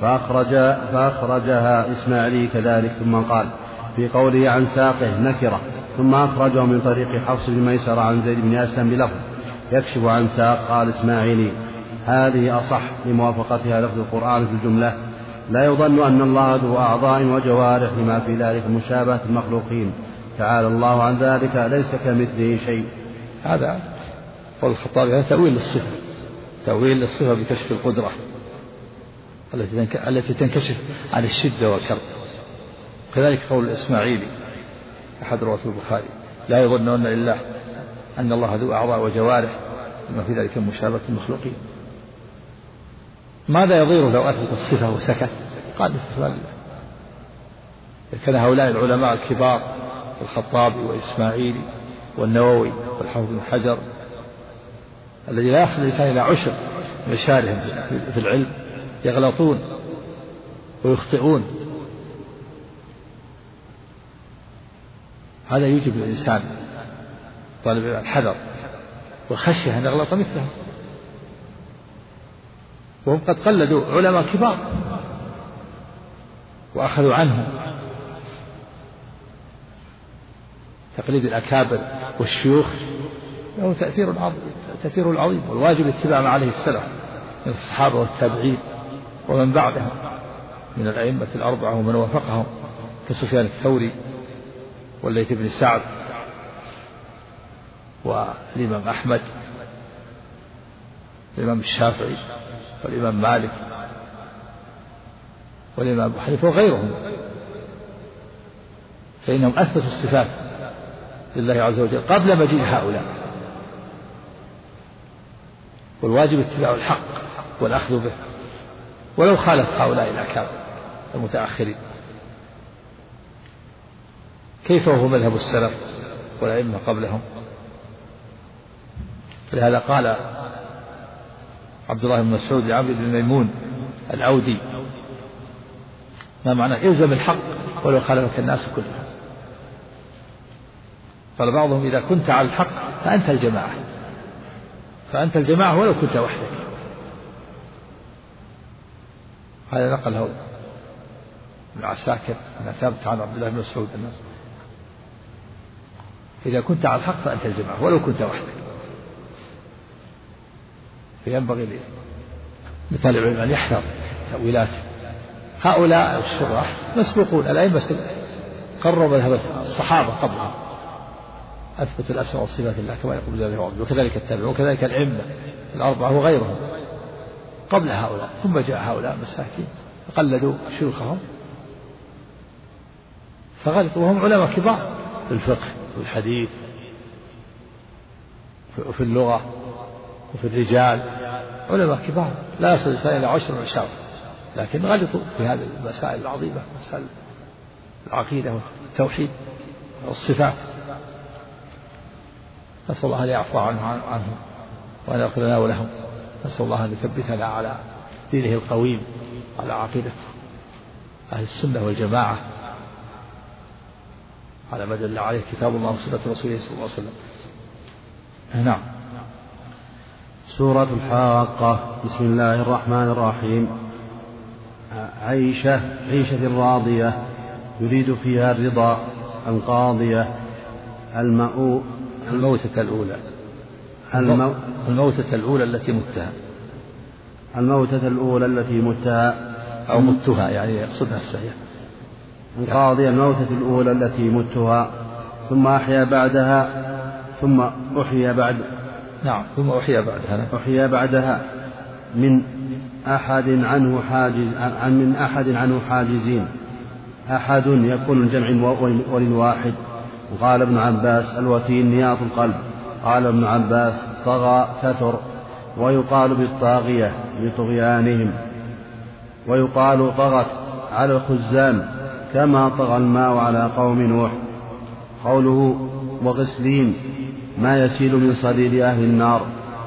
فأخرجها إسماعيلي كذلك. ثم قال في قوله عن ساقه نكرة، ثم أخرجه من طريق حفص بن ميسرة عن زيد بن أسلم بلفظ يكشف عن ساق. قال إسماعيلي هذه أصح لموافقتها لفظ القرآن في الجملة. لا يظن أن الله ذو أعضاء وجوارح لما في ذلك مشابهة المخلوقين، تعالى الله عن ذلك، ليس كمثله شيء. هذا قول الخطابي هذا تأويل للصفة بكشف القدرة التي تنكشف عن الشدة والكرب. كذلك قول الإسماعيلي أحد رواة البخاري لا يظنون إلا أن الله ذو أعضاء وجوارح لما في ذلك مشابهة المخلوقين. ماذا يضير لو أثبت الصفة وسكت؟ قال كان هؤلاء العلماء الكبار الخطابي والإسماعيلي والنووي والحافظ بن حجر الذي لا يصل الإنسان إلى عشر مشارهم في العلم يغلطون ويخطئون. هذا يوجب الإنسان طالب الحذر والخشية أن يغلط مثله، وهم قد قلدوا علماء كبار وأخذوا عنهم. تقليد الأكابر والشيوخ له تأثير عظيم، والواجب اتباع ما عليه السلف من الصحابة والتابعين ومن بعدهم من الأئمة الأربعة ومن وافقهم كسفيان الثوري والليث بن سعد والإمام أحمد والإمام الشافعي والإمام مالك والإمام أبو حنيفة وغيرهم، فإنهم أثبتوا الصفات لله عز وجل قبل مجيء هؤلاء، والواجب اتباع الحق والأخذ به ولو خالف هؤلاء الأكابر المتأخرين. كيف وهو مذهب السلف والأئمة قبلهم؟ لهذا قال عبد الله بن مسعود لعمرو بن ميمون الأودي ما معنى الزم الحق ولو خالفك الناس كلهم. قال بعضهم إذا كنت على الحق فأنت الجماعة ولو كنت وحدك. هذا نقله ابن عساكر أن ثابت عن عبد الله بن مسعود أنه إذا كنت على الحق فأنت الجماعة ولو كنت وحدك. فينبغي لطالب العلم أن يحذر تأويلات هؤلاء الشراح مسبوقون. الأئمة قرروا مذهب الصحابة قبلها، أثبت الأسماء والصفات لله كما يقول ذلك العبد، وكذلك التابعون وكذلك الأئمة الأربعة وغيرهم قبل هؤلاء. ثم جاء هؤلاء مساكين فقلدوا شيوخهم فغلطوا، وهم علماء كبار في الفقه والحديث وفي اللغة وفي الرجال، علماء كبار لا يصل الإنسان إلى 10 وعشرة، لكن غلطوا في هذه المسائل العظيمة، مسائل العقيدة والتوحيد والصفات. نسأل الله أن يعفو عنهم وأن يغفر لنا ولهم. نسأل الله أن يثبتنا على دينه القويم، على عقيدة أهل السنة والجماعة، على ما دل عليه كتاب الله وسنة رسوله صلى الله عليه وسلم. نعم. سورة الحاقة. بسم الله الرحمن الرحيم. عيشة راضية يريد فيها الرضا القاضية. الموتة الأولى التي متها أو متها، يعني يقصدها السيئة القاضية. الموتة الأولى التي متها ثم أحيا بعدها من أحد عنه حاجزين. أحد يكون الجمع وللواحد. وقال ابن عباس الوتين نياط القلب. قال ابن عباس طغى كثر. ويقال بالطاغية لطغيانهم. ويقال طغت على الخزان كما طغى الماء على قوم نوح. قوله وغسلين ما يسيل من صديد أهل النار.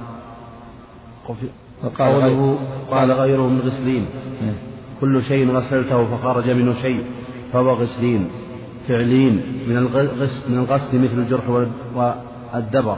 قوله قال غيره من غسلين كل شيء غسلته فخرج منه شيء فهو غسلين. فعلين من الغسل مثل الجرح والدبر.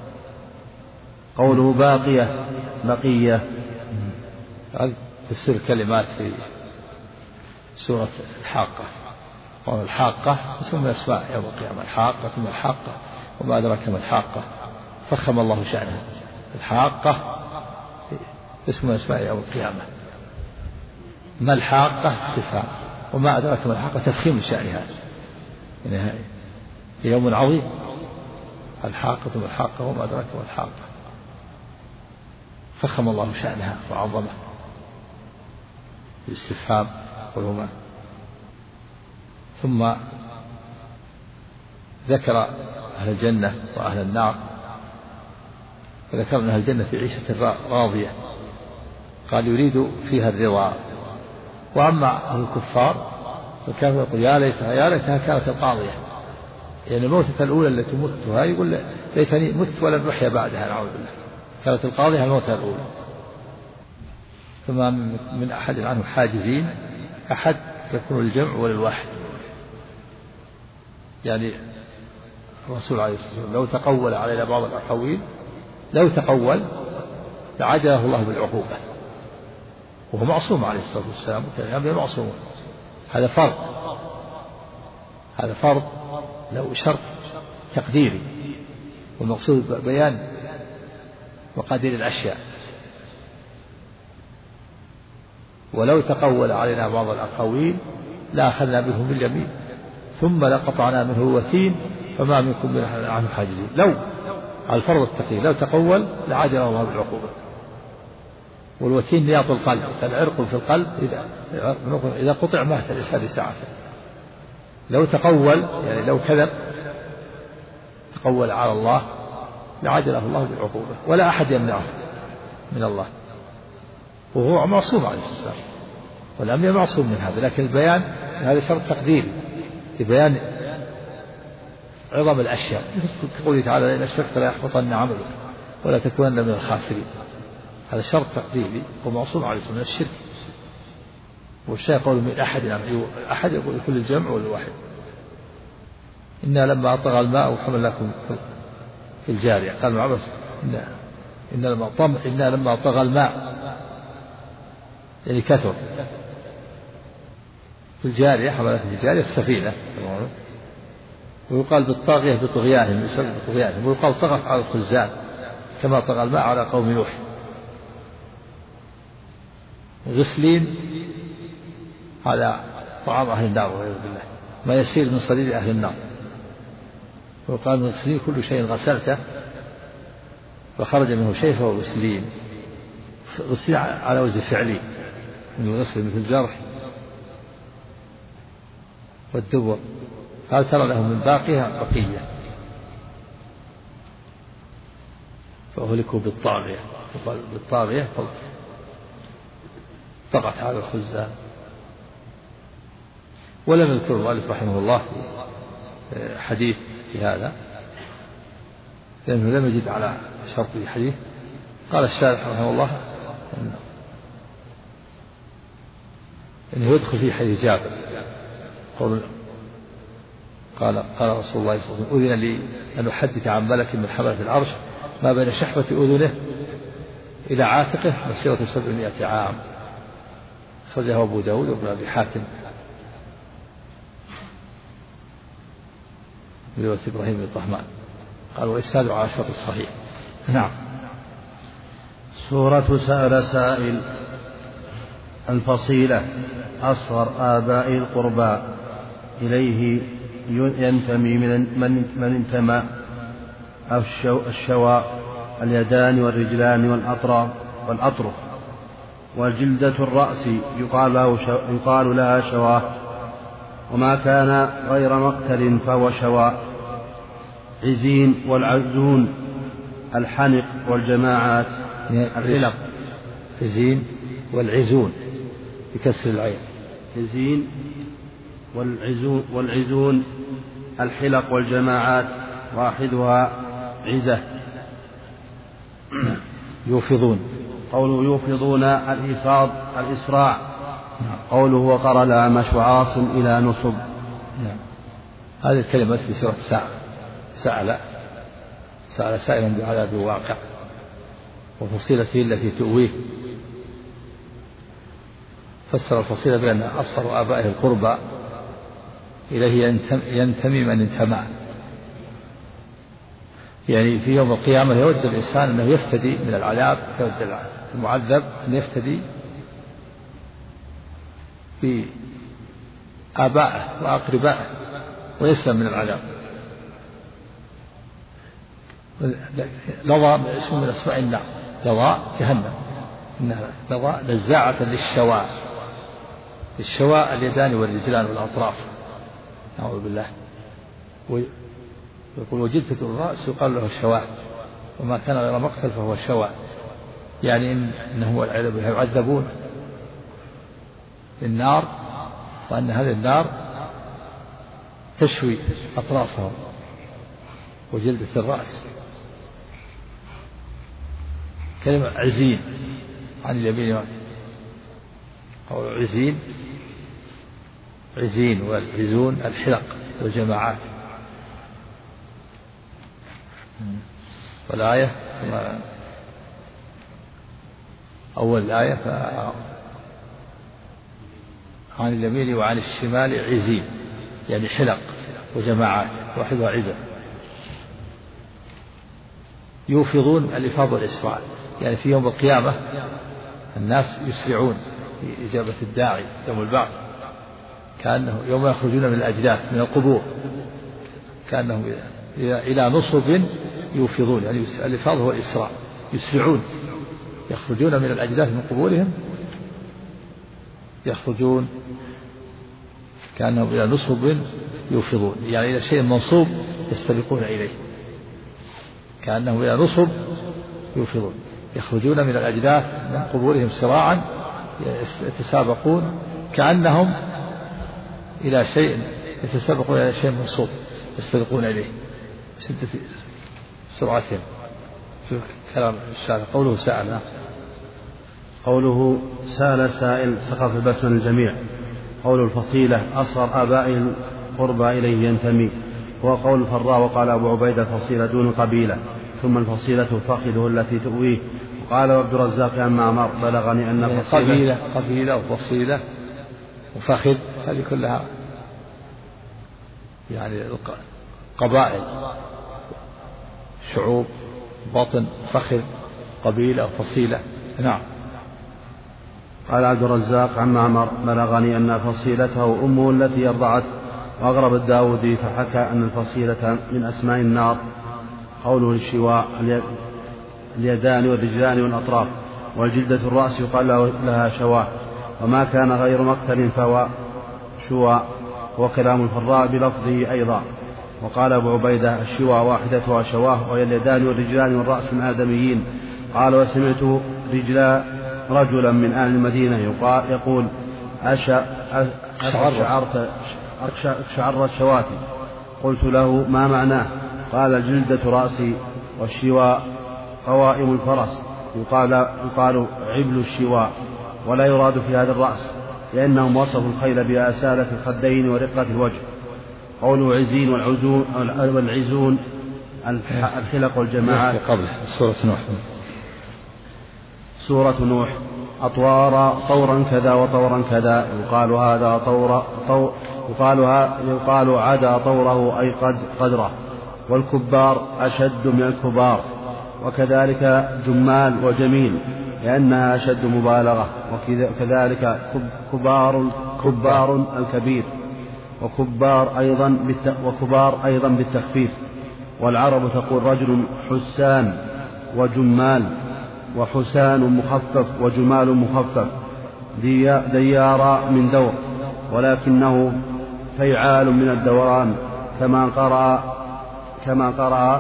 قوله بقية تفسير كلمات في سورة الحاقة. قال الحاقة اسم من أسماء يوم القيامة. الحاقة ثم الحاقة وما أدراك ما الحاقة، فخم الله شأنها. الحاقة اسم من أسماء يوم القيامة. ما الحاقة استفهام، وما أدراك ما الحاقة تفخيم شأنها، يعني يوم عظيم. الحاقة ثم الحاقة وما أدراك ما الحاقة، فخم الله شأنها وعظمه بالاستفهام والهما. ثم ذكر أهل الجنة وأهل النار، فذكر أن أهل الجنة في عيشة راضية، قال يريد فيها الرضا. وأما أهل الكفار فكانوا يقول يا ليتها كانت القاضية، يعني الموتة الأولى التي متها يقول ليتني مت ولم أحيا بعدها، نعوذ بالله. كانت القاضية الموتة الأولى. ثم من أحد عنه حاجزين. أحد يكون الجمع وللواحد، يعني الرسول عليه الصلاة والسلام لو تقول علينا بعض الأقاويل لعجله الله بالعقوبة، وهو معصوم عليه الصلاة والسلام، وكان معصوم. هذا فرض له شرط تقديري، والمقصود بيان مقادير الأشياء. ولو تقول علينا بعض الأقاويل لأخذنا به باليمين ثم لقطعنا منه الوتين فما منكم من عنه حاجزين. لو على الفرض التقديري لو تقول لعجل الله بالعقوبة. والوتين نياط القلب، فالعرق في القلب إذا قطع مات الإنسان لساعة. لو تقول يعني لو كذب تقول على الله لعجله الله بالعقوبة، ولا أحد يمنعه من الله، وهو معصوم عليه السلام، والأنبياء معصوم من هذا. لكن البيان هذا شرط تقديري لبيان عظم الأشياء، كقوله تعالى لئن أشركت ليحبطن عملك ولا تكونن من الخاسرين. هذا شرط تقديري، ومعصوم عليه السلام من الشرك. والشيء يقول من أحد يقول كل الجمع والواحد. إنا لما طغى الماء وحملناكم في الجارية. قال ابن عباس إنا لما طغى الماء يعني كثر في الجارية، حملناكم في الجارية السفينة. ويقال بالطاغية بطغيانهم، يسبب بطغيانهم. ويقال طغت على الخزان كما طغى الماء على قوم نوح. غسلين هذا طعام أهل النار والعياذ بالله، ما يسير من صديد أهل النار. وقال من غسلين كل شيء غسلته فخرج منه شيء فهو غسلين. غسلين على وزن فعلي من الغسل مثل الجرح والدبر. هل ترى له من باقيها بقية فأهلكوا بالطاغية. وقال بالطاغية طغت على الخزان. ولم يذكر المؤلف رحمه الله حديث في هذا لأنه لم يجد على شرط الحديث. قال الشارح رحمه الله أنه يدخل في حديث جابر قال رسول الله صلى الله عليه وسلم أذن لي أن أحدث عن ملك من حملة العرش ما بين شحمة أذنه إلى عاتقه مسيرة 700 عام. خرجه أبو داود وابن أبي حاتم برواية إبراهيم بن طهمان. قال وإسناده على شرط الصحيح. نعم. سورة سأل سائل. الفصيلة أصغر آباء القربى إليه ينتمي من انتمى الشواء اليدان والرجلان والأطرف وجلدة الرأس يقال لها شواه. وما كان غير مقتل فهو شواء. عزين والعزون الحنق والجماعات الحلق. عزين والعزون بكسر العين. عزين والعزون الحلق والجماعات واحدها عزة. يوفضون. قوله يوفضون الإفاض الإسراع. قوله وقرأ الأعمش وعاصم إلى نصب. هذه الكلمة في سورة سأل سائلا بعذاب واقع وفصيلته التي تؤويه. فسر الفصيلة بأن أصغر آبائه القربى إليه ينتمي من انتمى. يعني في يوم القيامة يود الإنسان أنه يفتدي من العذاب، يود المعذب أن يفتدي بآبائه وأقربائه ويسلم من العذاب. لظى اسم من أسماء النار، لظى جهنم. إنها لظى نزاعة للشواء. الشواء اليدان والرجلان والأطراف، نعوذ بالله. ويقول وجلدة الرأس يقال له الشواء. وما كان غير مقتل فهو شواء، يعني إنه يعذبون النار، وأن هذه النار تشوي أطرافهم. وجلدة الرأس كلمة عزين عن اليمين أو عزين والعزون الحلق والجماعات. والآية أول الآية عن اليمين وعن الشمال عزين يعني حلق وجماعات واحدها عزة. يوفضون الإفاض والإسراع، يعني في يوم القيامة الناس يسرعون في إجابة الداعي يوم البعث، كأنه يوم يخرجون من الأجداث من القبور كأنهم إلى نصب يوفضون، يعني الإفاض هو الإسراع، يسرعون يخرجون من الأجداث من قبورهم، يخرجون كأنهم إلى نصب يوفضون، يعني إلى شيء منصوب يستبقون إليه، كأنهم إلى نصب يوفضون، يخرجون من الأجداث من قبورهم سراعا يتسابقون كأنهم إلى شيء يتسابقون إلى شيء منصوب يستبقون إليه بشدة سرعتهم. في كلام الشارع قوله سأل، قوله سأل سائل سقط البسمة الجميع. قول الفصيلة أصغر آباء القربى إليه ينتمي. هو قول الفراء. وقال أبو عبيدة الفصيلة دون القبيلة، ثم الفصيلة فخذه التي تؤويه. وقال عبد الرزاق عن معمر بلغني أن قبيلة وفصيلة وفخذ هذه كلها يعني قبائل، شعوب، بطن، فخذ، قبيلة وفصيلة. نعم. قال عبد الرزاق عن معمر بلغني أن فصيلته أمه التي أرضعته. وأغرب الداودي فحكى أن الفصيلة من أسماء النار. قوله الشواء اليدان والرجلان والأطراف، والجلدة الرأس يقال لها شواء، وما كان غير مقتل فهو شواء. وكلام الفراء بلفظه أيضا. وقال أبو عبيدة الشواء واحدتها شواه، وهي اليدان والرجلان والرأس من آدميين. قال وسمعت رجلا من أهل المدينة يقول أقشعرت شواتي. قلت له ما معناه؟ قال جلدة رأسي، والشواء قوائم الفرس، يقال عبل الشواء، ولا يراد في هذا الرأس، لأنهم وصفوا الخيل بأسالة الخدين ورقة الوجه. قوله عزين والعزون الحلق والجماعات. قبل سورة نوح أطوار طورا كذا وطورا كذا، يقال عدا طوره أي قدره. والكبار أشد من الكبار، وكذلك جمال وجميل لأنها أشد مبالغة. وكذلك كبار الكبير، وكبار أيضا بالتخفيف. والعرب تقول رجل حسان وجمال، وحسان مخفف وجمال مخفف. ديار من دور، ولكنه فيعال من الدوران، كما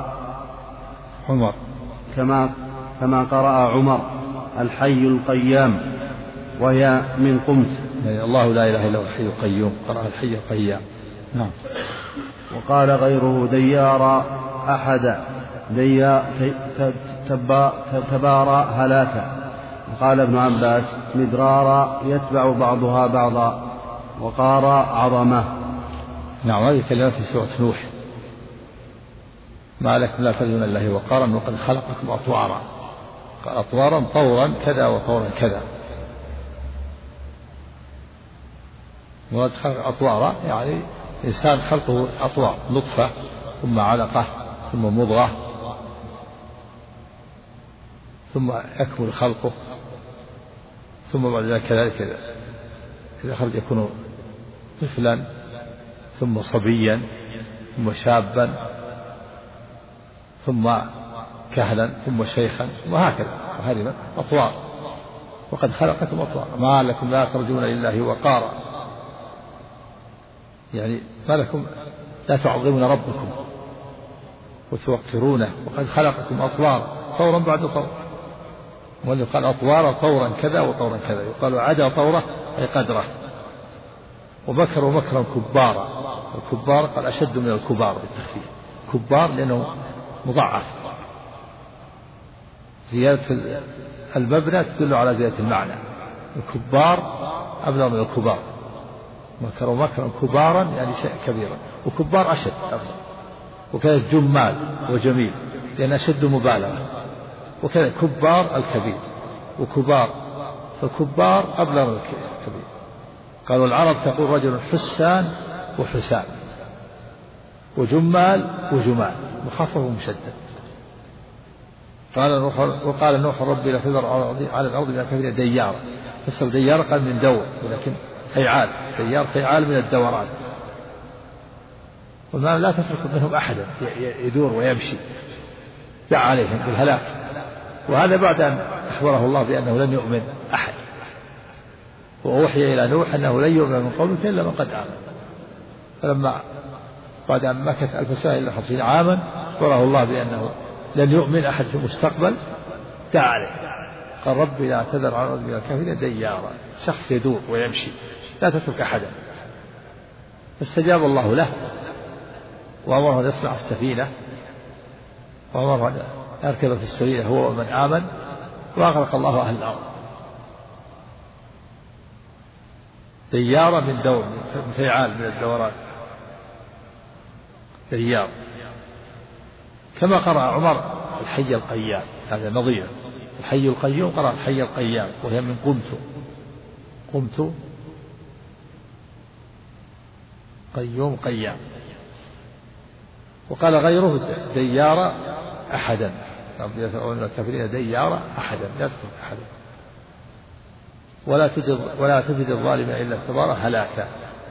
قرأ عمر الحي القيام، وهي من قمت. يعني الله لا إله إلا هو الحي القيوم، قرأ الحي القيام. نعم. وقال غيره ديار أحد، تبارى هلاكا. وقال ابن عباس مدرارا يتبع بعضها بعضا، وقار عظمه. نعم. هذه كلمات في سورة نوح. ما لكم لا ترجون الله وقارا وقد خلقكم أطوارا. أطوارا طورا كذا وطورا كذا. مراد خلق أطوارا يعني إنسان خلقه أطوار، نطفة ثم علقة ثم مضغة ثم يكمل خلقه، ثم بعد ذلك كذلك إذا خرج يكون طفلا ثم صبيا ثم شابا ثم كهلا ثم شيخا، وهكذا. وهذه أطوار. وقد خلقكم أطوار. ما لكم لا ترجون لله وقارا، يعني ما لكم لا تعظمون ربكم وتوقرونه، وقد خلقكم أطوار، طورا بعد طور. ويقال أطوار طورا كذا وطورا كذا، يقال عدا طوره أي قدره. ومكروا مكرا كبارا. الكبار قال أشد من الكبار بالتخفيف، كبار لأنه مضاعف. زيادة المبنى تدل على زيادة المعنى. الكبار أبلغ من الكبار. مكروا مكرا كبارا يعني شيء كبيرا، وكبار أشد أفضل. وكذلك جمال وجميل لأن أشد مبالغة. وكذلك كبار الكبير وكبار، فالكبار أبلغ من الكبير. قالوا العرب تقول رجل حسان وحسان، وجمال وجمال، مخفف ومشدد. وقال نوح ربي لا تذر على الأرض من الكافرين ديارا. فسر ديارا قال من دور، ولكن فيعال، ديار فيعال من الدوران. وما لا تترك منهم أحدا يدور ويمشي، دعا عليهم بالهلاك. وهذا بعد أن أخبره الله بأنه لن يؤمن أحد، وأوحي إلى نوح أنه لن يؤمن من قومك إلا من قد آمن. فلما بعد أن مكث 1000 سنة إلا 50 عاما أخبره الله بأنه لن يؤمن أحد في المستقبل، دعا عليه قال ربي لا تذر على الأرض من الكافرين ديارا، شخص يدور ويمشي لا تترك أحدا. فاستجاب الله له وأمره أن يصنع السفينة، وأمره أن يركب في السفينة هو ومن آمن، وأغرق الله أهل الأرض. ديارا من دور، من فيعال من الدوران. ديار، كما قرأ عمر الحي القيام، هذا نظير. الحي القيوم قرأ الحي القيام، وهي من قمت قيوم قيام. وقال غيره ديار أحدا، الكافرين ديار أحدا، لا تترك أحدا، ولا تزد الظالم إلا تبارا هلاكا.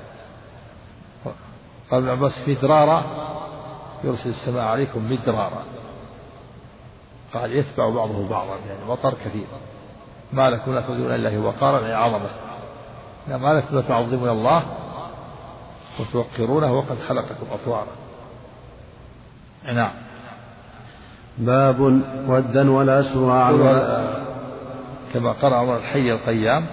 قال ابن عباس مدرارا، يرسل السماء عليكم مدرارا. قال يتبع بعضه بعضا، يعني مطر كثير. ما لكم لا ترجون الله وقارا، أي عظمة. ما لكم لا تعظمون الله وتوقرونه وقد خلقكم أطوارا. نعم. باب ودا ولا سواع كما قرأ عمر الحي القيام.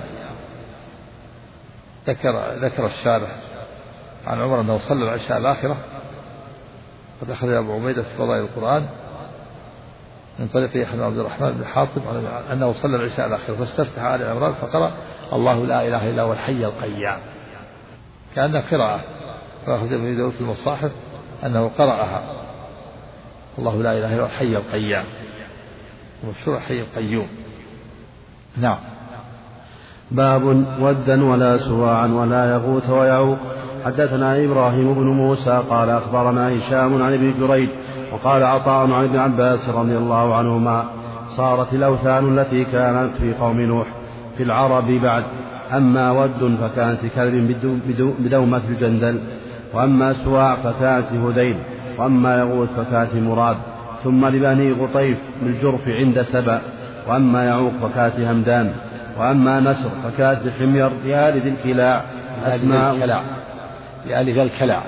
ذكر الشارح عن عمر أنه صلى العشاء الآخرة، قد أخذ أبو عبيدة في فضائل القرآن من طريق يحيى بن عبد الرحمن بن حاطب أنه صلى العشاء الآخرة فاستفتح آل عمران فقرأ الله لا إله إلا هو الحي القيام، كأنها قراءة. فأخذ ابن داود في المصاحف أنه قرأها الله لا إله إلا هو الحي القيام، ومشهور الحي القيوم. نعم. باب ودا ولا سواعا ولا يغوث ويعوق. حدثنا إبراهيم بن موسى قال أخبرنا هشام عن ابن جريج وقال عطاء عن ابن عباس رضي الله عنهما صارت الأوثان التي كانت في قوم نوح في العرب بعد، أما ود فكانت كلب بدومة الجندل، وأما سواع فكانت هذيل، وأما يغوث فكانت مراد، ثم لبني غطيف بالجرف عند سبأ، وأما يعوق فكانت همدان، وأما نسر فكانت بحمير لآل ذي الكلاع أسماء لآل ذي الكلاع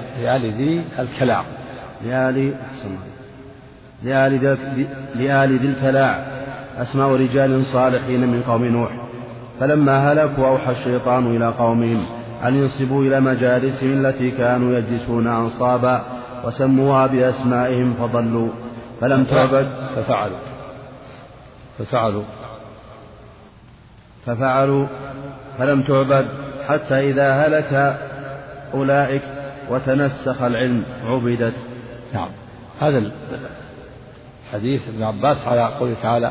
لآل ذي الكلاع أسماء رجال صالحين من قوم نوح. فلما هلكوا أوحى الشيطان إلى قومهم أن ينصبوا إلى مجالسهم التي كانوا يجلسون أنصابا وسموها بأسمائهم فضلوا، فلم تعبد ففعلوا فلم تعبد حتى إذا هلك أولئك وتنسخ العلم عبدت. نعم. هذا الحديث ابن عباس على قوله تعالى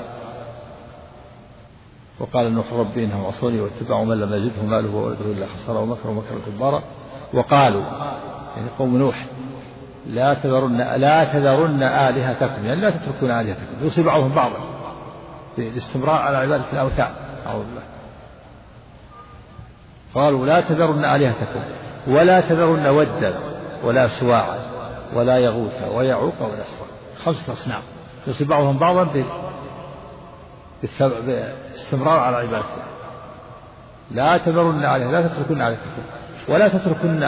وقال نوح ربي إنهم عصوني واتبعوا من لم يزده ماله وولده إلا خسارة ومكروا مكرا كبارا. وقالوا يعني قوم نوح لا تذرن آلهتكم، يعني لا تتركون آلهتكم، يوصي بعضهم بعضا بالاستمرار على عبادة الأوثان. أعوذ بالله. قالوا لا تذرن آلهتكم ولا تذرن ودا ولا سواعا ولا يغوث ويعوق ونسرا، 5 أصنام يوصي بعضهم بعضا بالاستمرار على عبادته. لا تذرن آلهتكم، لا تتركن آلهتكم، ولا تتركن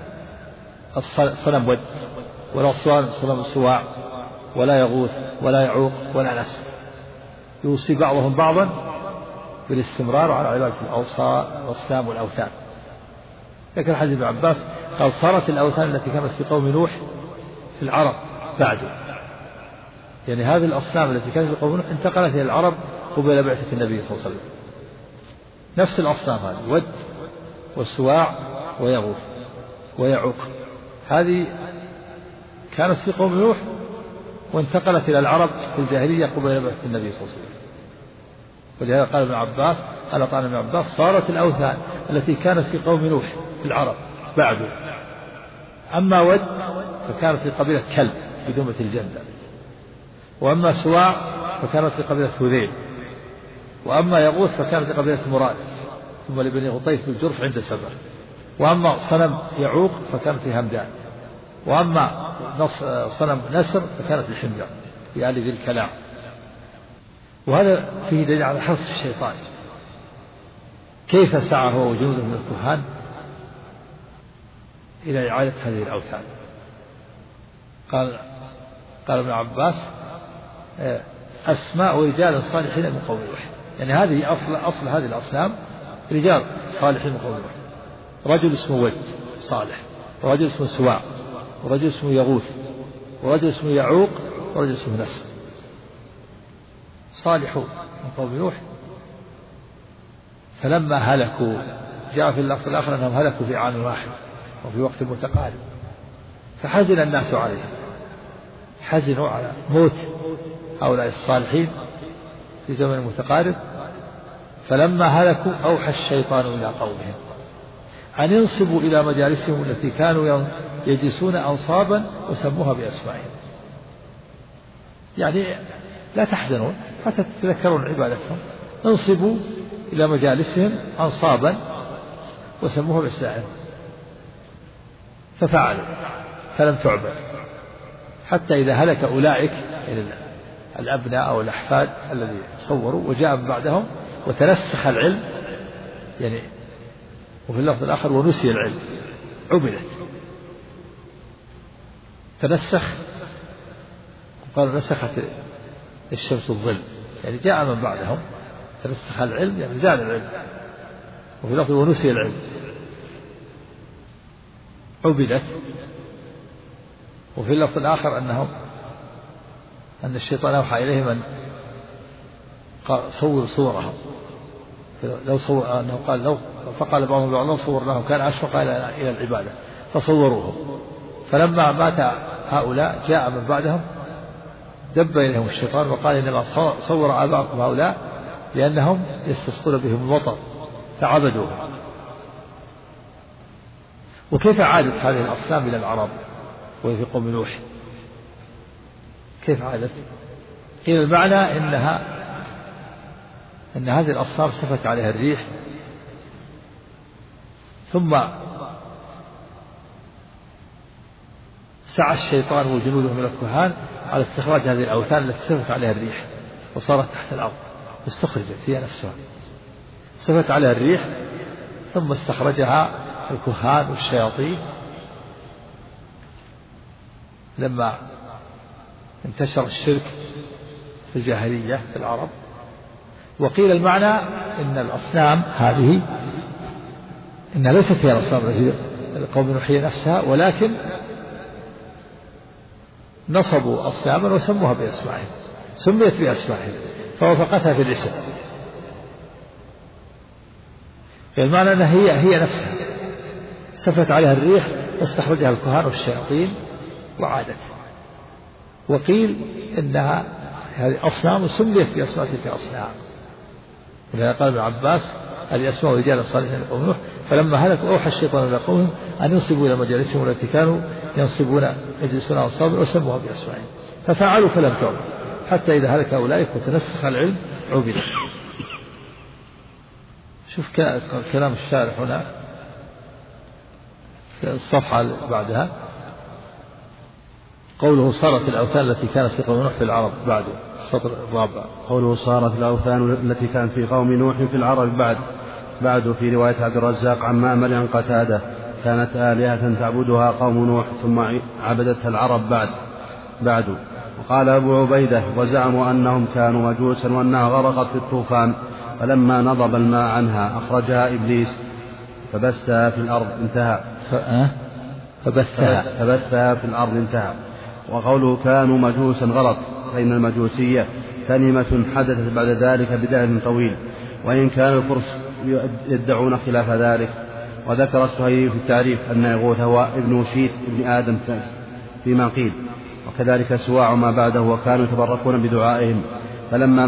الصنم ود ولا صنم سواع ولا يغوث ولا يعوق ولا نسر، يوصي بعضهم بعضا بالاستمرار على عبادة الأصنام والأوثان. لكن حديث ابن عباس قال صارت الأوثان التي كانت في قوم نوح في العرب بعد، يعني هذه الأصنام التي كانت في قوم نوح انتقلت إلى العرب قبل بعثة النبي صلى الله عليه وسلم. نفس الأصنام هذه ود والسواع ويغوث ويعوق، هذه كانت في قوم نوح وانتقلت إلى العرب في الجاهلية قبل بعثة النبي صلى الله عليه وسلم. ولهذا قال ابن عباس صارت الأوثان التي كانت في قوم نوح في العرب بعد، أما ود فكانت في قبيلة كلب بدومة الجندل، وأما سواع فكانت في قبيلة هذيل، وأما يغوث فكانت في قبيلة مراد، ثم لبني غطيف بالجرف عند سبأ، وأما صنم يعوق فكانت في همدان، وأما صنم نسر فكانت الحمير في آل ذي الكلاع. وهذا فيه دليل على حرص الشيطان، كيف سعى هو وجنوده من الكهان إلى إعادة هذه الأوثان. قال ابن عباس أسماء رجال صالحين من قوم نوح، يعني هذه أصل هذه الأصنام رجال صالحين من قوم نوح، رجل اسمه ود صالح، ورجل اسمه سواع، ورجل اسمه يغوث، ورجل اسمه يعوق، ورجل اسمه نسر، صالحون من قوم نوح. فلما هلكوا جاء في اللفظ الآخر أنهم هلكوا في عام واحد وفي وقت متقارب، فحزن الناس عليه، حزنوا على موت هؤلاء الصالحين في زمن متقارب. فلما هلكوا أوحى الشيطان إلى قومهم أن ينصبوا إلى مجالسهم التي كانوا يجلسون أنصابا وسموها بأسمائهم، يعني لا تحزنون حتى تتذكرون عبادتهم، انصبوا إلى مجالسهم أنصابا وسموها بأسمائهم. ففعلوا فلم تعبد حتى إذا هلك أولئك الأبناء أو الأحفاد الذي صوروا وجاء من بعدهم وتنسخ العلم، يعني وفي اللفظ الآخر ونسي العلم، عبدت. تنسخ قال نسخت الشمس الظل، يعني جاء من بعدهم تنسخ العلم، يعني زال العلم. وفي اللفظ ونسي العلم، عبدت. وفي اللفظ الآخر أن الشيطان أوحى إليهم أن صور صورهم، لو صور أنه قال لو فقال بعضهم لو صور لهم كان أشفق إلى العبادة فصوروه. فلما مات هؤلاء جاء من بعدهم دب إليهم الشيطان وقال إنما صور آباءكم هؤلاء لأنهم يستسقون بهم المطر فعبدوه. وكيف عادت هذه الأصنام إلى العرب وهي في قوم نوح؟ كيف عادت؟ قيل المعنى إن هذه الأصنام سفت عليها الريح، ثم سعى الشيطان وجنوده من الكهان على استخراج هذه الأوثان التي سفت عليها الريح وصارت تحت الأرض واستخرجت هي نفسها، سفت عليها الريح ثم استخرجها الكهان والشياطين لما انتشر الشرك في الجاهلية في العرب. وقيل المعنى إن الأصنام هذه إنها ليست هي الأصنام التي القوم نوحية نفسها، ولكن نصبوا أصناما وسموها بأسمائهم، سميت بأسمائهم فوافقتها في الاسم. المعنى أنها هي نفسها سفت عليها الريح واستخرجها الكهان والشياطين وعادت. وقيل إنها هذه أصنام سميت بأسماء تلك الأصنام، ولهذا قال ابن عباس هذه أسماء رجال الصالحين لقوم نوح فلما هلكوا أوحى الشيطان إلى قومهم أن ينصبوا إلى مجالسهم التي كانوا يجلسون أنصابا وسموها بأسمائهم. ففعلوا فلم تعبد حتى إذا هلك أولئك وتنسخ العلم عبد. شوف كلام الشارح هنا في الصفحة بعدها قوله صارت الأوثان التي كانت في قوم نوح في العرب بعد السطر الرابع. قوله صارت الأوثان التي كانت في قوم نوح في العرب بعد في رواية عبد الرزاق عن معمر عن قتادة كانت آلهة تعبدها قوم نوح ثم عبدتها العرب بعد. وقال أبو عبيدة وزعموا أنهم كانوا مجوسا وأنها غرقت في الطوفان فلما نضب الماء عنها أخرجها إبليس فبثها في الأرض انتهى. فبثها في الأرض انتهى. وقوله كانوا مجوسا غلط، فإن المجوسية كلمة حدثت بعد ذلك بدهر طويل، وإن كان الفرس يدعون خلاف ذلك. وذكر السهيلي في التعريف أن يغوث هو ابن شيث ابن آدم فيما قيل، وكذلك سواع ما بعده وكانوا يتبركون بدعائهم. فلما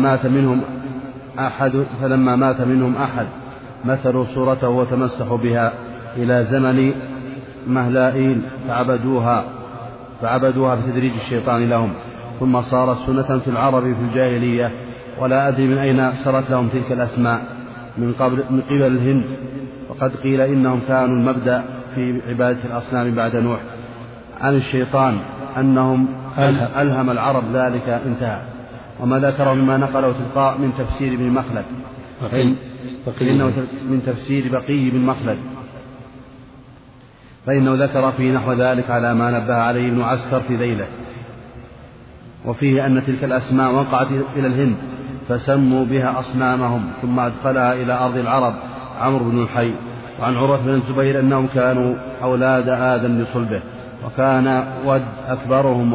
مات منهم أحد مثلوا صورته وتمسحوا بها إلى زمن مهلائيل فعبدوها بتدريج الشيطان لهم، ثم صارت سنة في العرب في الجاهلية. ولا أدري من أين صارت لهم تلك الأسماء من قبل الهند، وقد قيل إنهم كانوا المبدأ في عبادة الأصنام بعد نوح عن الشيطان أنهم ألهم العرب ذلك انتهى. وما ذكره مما نقله تلقاء من تفسير ابن مخلد من تفسير بقي بن مخلد فإنه ذكر في نحو ذلك على ما نبه عليه ابن عسكر في ذيله، وفيه أن تلك الأسماء وقعت إلى الهند فسموا بها أصنامهم ثم أدخلها إلى أرض العرب عمرو بن الحي. وعن عروة بن الزبير أنهم كانوا أولاد آدم بصلبه، وكان ود أكبرهم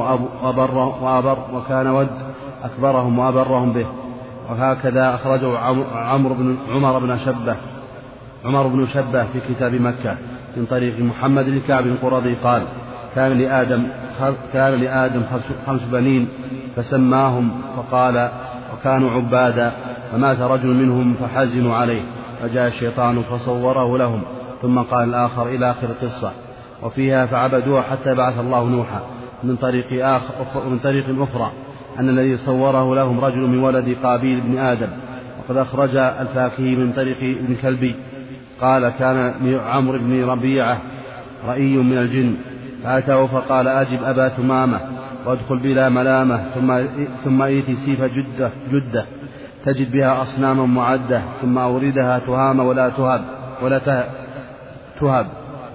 وأبرهم به. وهكذا أخرجه عمر بن شبة في كتاب مكة من طريق محمد بن كعب القرظي قال كان لآدم 5 بنين فسماهم فقال وكانوا عبادا، فمات رجل منهم فحزنوا عليه، فجاء الشيطان فصوره لهم، ثم قال الآخر إلى آخر القصة. وفيها فعبدوه حتى بعث الله نوحا. من طريق أخرى أن الذي صوره لهم رجل من ولد قابيل بن آدم. وقد أخرج الفاكهي من طريق ابن كلبي قال كان عمرو بن ربيعة رأي من الجن، فأتاه فقال أجب أبا ثمامة وادخل بلا ملامة، ثم ائتي سيف جدة تجد بها أصناما معدة، ثم أوردها تهام ولا تهب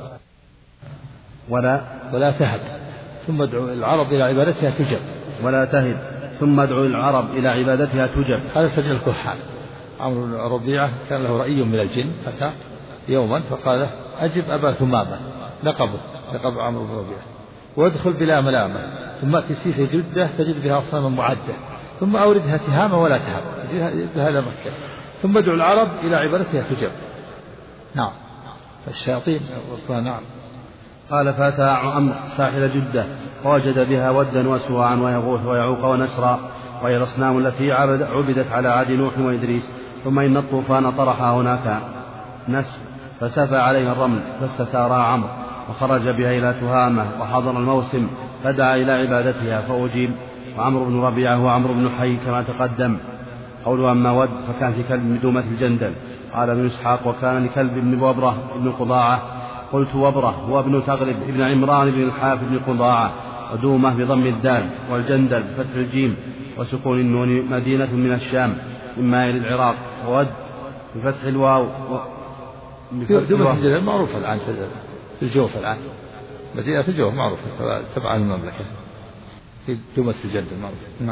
ولا تهب، ثم ادعو العرب إلى عبادتها تجب، ولا تهب، ثم ادعو العرب إلى عبادتها تجب. هذا سجل الكهان. عمرو بن ربيعة كان له رأي من الجن، أتى يوما فقال أجب أبا ثمامة، لقب عمرو بن ربيعة، وادخل بلا ملامة، ثم أتي سيف جدة تجد بها أصناما معدة، ثم أوردها تهامة ولا تهب، يجيها إلى مكة، ثم ادعو العرب إلى عبادتها تجب. نعم. فالشياطين. نعم. قال فأتى عمرو ساحل جدة فوجد بها ودا وسواعا ويغوث ويعوق ونسرا، وهي الأصنام التي عبدت على عهد نوح وإدريس. ثم إن الطوفان طرح هناك نسر فسفى عليها الرمل فاستثارا عمرو، وخرج بها إلى تهامة وحضر الموسم فدعا إلى عبادتها فأجيب. وعمرو بن ربيعة هو عمرو بن حي كما تقدم. قوله أما ود فكان في كلب من دومة الجندل. قال ابن إسحاق وكان لكلب ابن وبرة ابن قضاعة. قلت وبرة هو ابن تغلب ابن عمران بن الحافظ بن قضاعة، ودومة بضم الدال، والجندل بفتح الجيم وسكون النون مدينة من الشام مما يلي العراق، وود بفتح الواو دومة الجندل معروفة الآن في الجوف، الآن مدينة الجوف معروفة تبع المملكة، في دومة الجندل معروفة. نعم.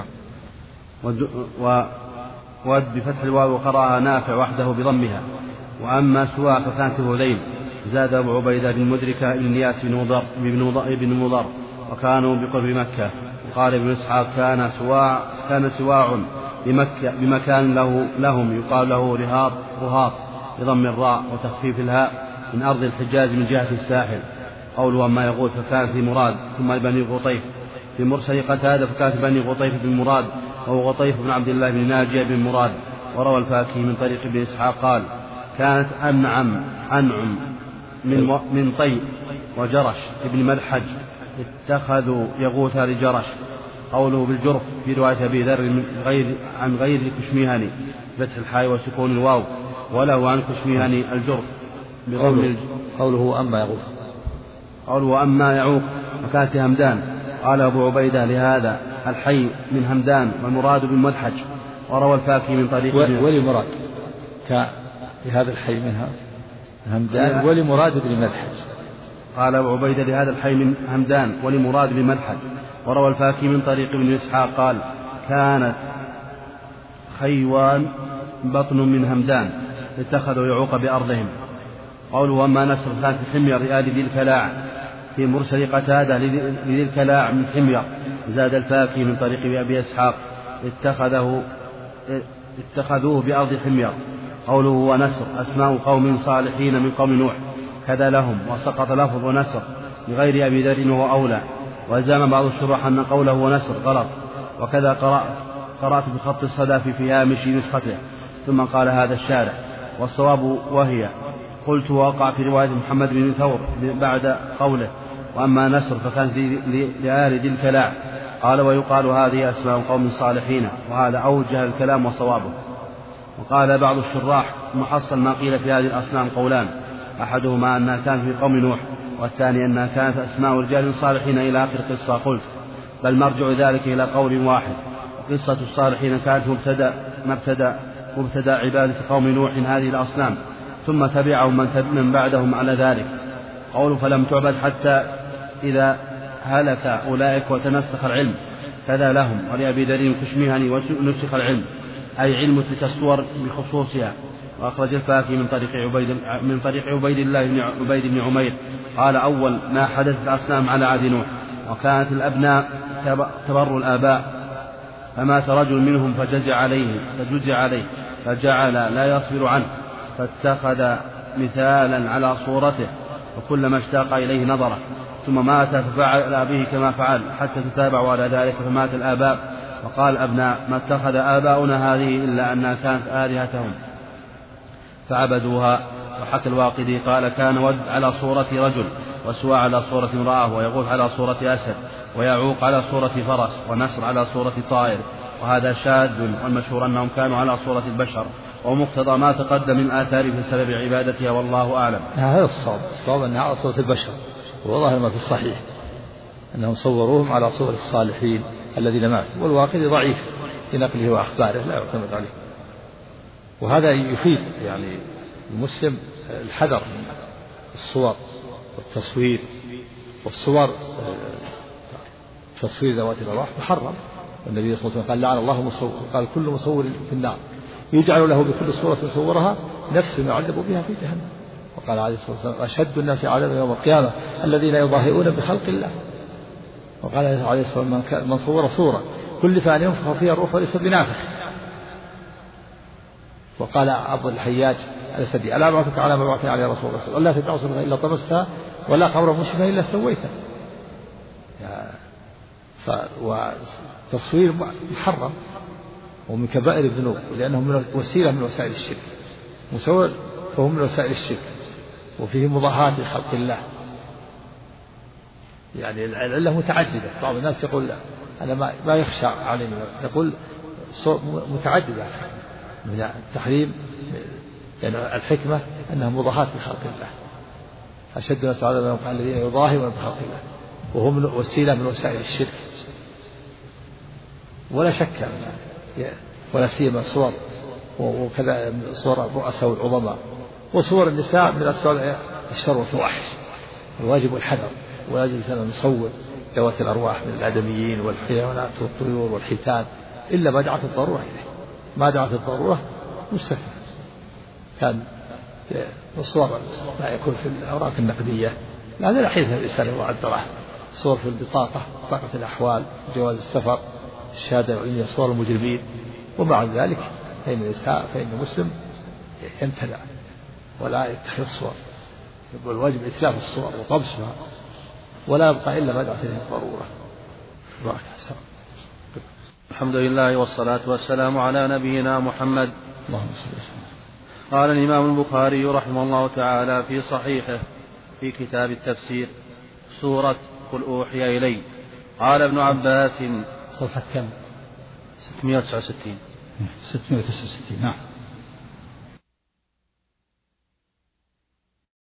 ود بفتح الواو وقرأها نافع وحده بضمها. وأما سواع فكانت هذيل. زاد أبو عبيدة بن مدركة بن نياس بن مضر وكانوا بقرب مكة. وقال ابن إسحاق كان سواع بمكان لهم يقال له رهاط بضم الراء وتخفيف الهاء من أرض الحجاز من جهة الساحل. قوله أما يغوث فكان في مراد ثم بني غطيف. في مرسل قتادة فكانت بني غطيف بن مراد وهو غطيف بن عبد الله بن ناجية بن مراد. وروى الفاكهي من طريق ابن إسحاق قال كانت أنعم من طي وجرش ابن مدحج اتخذوا يغوث لجرش. قوله بالجرف في رواية أبي ذر عن غير كشميهني فتح الحاء وسكون الواو، وله عن كشميهني الجرف. قوله أما يعوق وكانت همدان. قال أبو عبيدة لهذا الحي من همدان والمراد بالمدحج. وروى الفاكهي من طريق ولمراد لهذا الحي منها همدان ولمراد بالمدحج. قال أبو عبيدة لهذا الحي من همدان ولمراد بالمدحج. وروى الفاكهي من طريق ابن إسحاق قال كانت خيوان بطن من همدان اتخذوا يعوق بأرضهم. قوله وأما نسر كان في حمير آل ذي الكلاع. في مرسل قتادة لذي الكلاع من حمير. زاد الفاكهي من طريق أبي إسحاق اتخذوه بأرض حمير. قوله ونسر أسماء قوم صالحين من قوم نوح كذا لهم، وسقط لفظ نسر لغير أبي ذر وهو أولى. وزعم بعض الشراح أن قوله ونسر غلط، وكذا قرأت بخط الصدى في هامش نسخته. ثم قال هذا الشارع والصواب وهي. قلت وقع في رواية محمد بن ثور بعد قوله وأما نسر فكانت لآل ذي الكلاع. قال ويقال هذه أسماء قوم صالحين، وهذا أوجه الكلام وصوابه. وقال بعض الشراح محصل ما قيل في هذه الأصنام قولان، أحدهما أنها كانت في قوم نوح، والثاني أنها كانت أسماء رجال صالحين إلى آخر قصة. قلت بل مرجع ذلك إلى قول واحد. قصة الصالحين كانت مبتدأ عبادة قوم نوح هذه الأصنام، ثم تبعهم من بعدهم على ذلك. قول فلم تعبد حتى إذا هلك أولئك وتنسخ العلم كذا لهم. ولأبي ذر كشميهني ونسخ العلم أي علم تلك الصور بخصوصها. وأخرج الفاكهي من طريق عبيد الله بن عبيد بن عمير قال أول ما حدث الأصنام على عهد نوح، وكانت الأبناء تبر الآباء، فمات رجل منهم فجزع عليه فجعل لا يصبر عنه، فاتخذ مثالا على صورته، وكلما اشتاق إليه نظره ثم مات ففعل به كما فعل حتى تتابعوا على ذلك فمات الآباء وقال الأبناء ما اتخذ آباؤنا هذه إلا أنها كانت آلهتهم فعبدوها. وحكى الواقدي قال كان ود على صورة رجل وسواع على صورة امرأة ويغوث على صورة أسد ويعوق على صورة فرس ونسر على صورة طائر وهذا شاذ والمشهور أنهم كانوا على صورة البشر ومقتضى ما تقدم من آثار في سبب عبادتها والله أعلم. هذا الصواب أنها على صورة البشر وظاهر ما في الصحيح أنهم صوروهم على صور الصالحين الذين ماتوا والواقدي ضعيف في نقله وأخباره لا يعتمد عليه. وهذا يفيد يعني المسلم الحذر من الصور والتصوير والصور تصوير ذوات الأرواح محرم والنبي صلى الله عليه وسلم قال لعن الله مصور قال كل مصور في النار يجعل له بكل صورة صورها نفس يعذب بها في جهنم. وقال عليه الصلاة والسلام أشد الناس عذابا يوم القيامة الذين يضاهئون بخلق الله. وقال عليه الصلاة والسلام من صور صورة كلف أن ينفخ فيها الروح وليس بنافخ. وقال عبد الحياج الأسدي ألا أبعثك على ما بعثني عليه رسول الله ولا تدع صورة إلا طمستها ولا قبر مشرفة إلا سويته. وتصوير محرم ومن كبائر الذنوب لأنه من وسيلة من وسائل الشرك مصور فهو من وسائل الشرك وفيه مضاهاة لخلق الله. يعني العلة متعددة بعض الناس يقول أنا ما يخشى علينا يقول متعددة من التحريم يعني الحكمة أنها مضاهاة لخلق الله أشد الناس عذابا يوم الذين يضاهئون بخلق الله وهو من وسيلة من وسائل الشرك. ولا شك ولا سيما صور وكذا صور الرؤساء والعظماء وصور النساء من أسباب الشر والفواحش. الواجب الحذر ولا يجوز أن نصور ذوات الأرواح من الآدميين والحيوانات والطيور والحيتان إلا ما دعت الضرورة إليه. ما دعت الضرورة مستثنى. كان الصور ما يكون في الأوراق النقدية هذا لا حيث الإنسان وعذره صور في البطاقة بطاقة الأحوال جواز السفر الشهادة العلمية صور المجرمين. ومع ذلك فإن الإنسان فإن المسلم يمتنع ولا يتخذ الصور والواجب إتلاف الصور وطمسها ولا يبقى إلا ما دعت إليه الضرورة. بارك الله. الحمد لله والصلاة والسلام على نبينا محمد. اللهم صل وسلم. قال الإمام البخاري رحمه الله تعالى في صحيحه في كتاب التفسير سورة قل أوحي إلي قال ابن عباس صفحة كم 669 669 نعم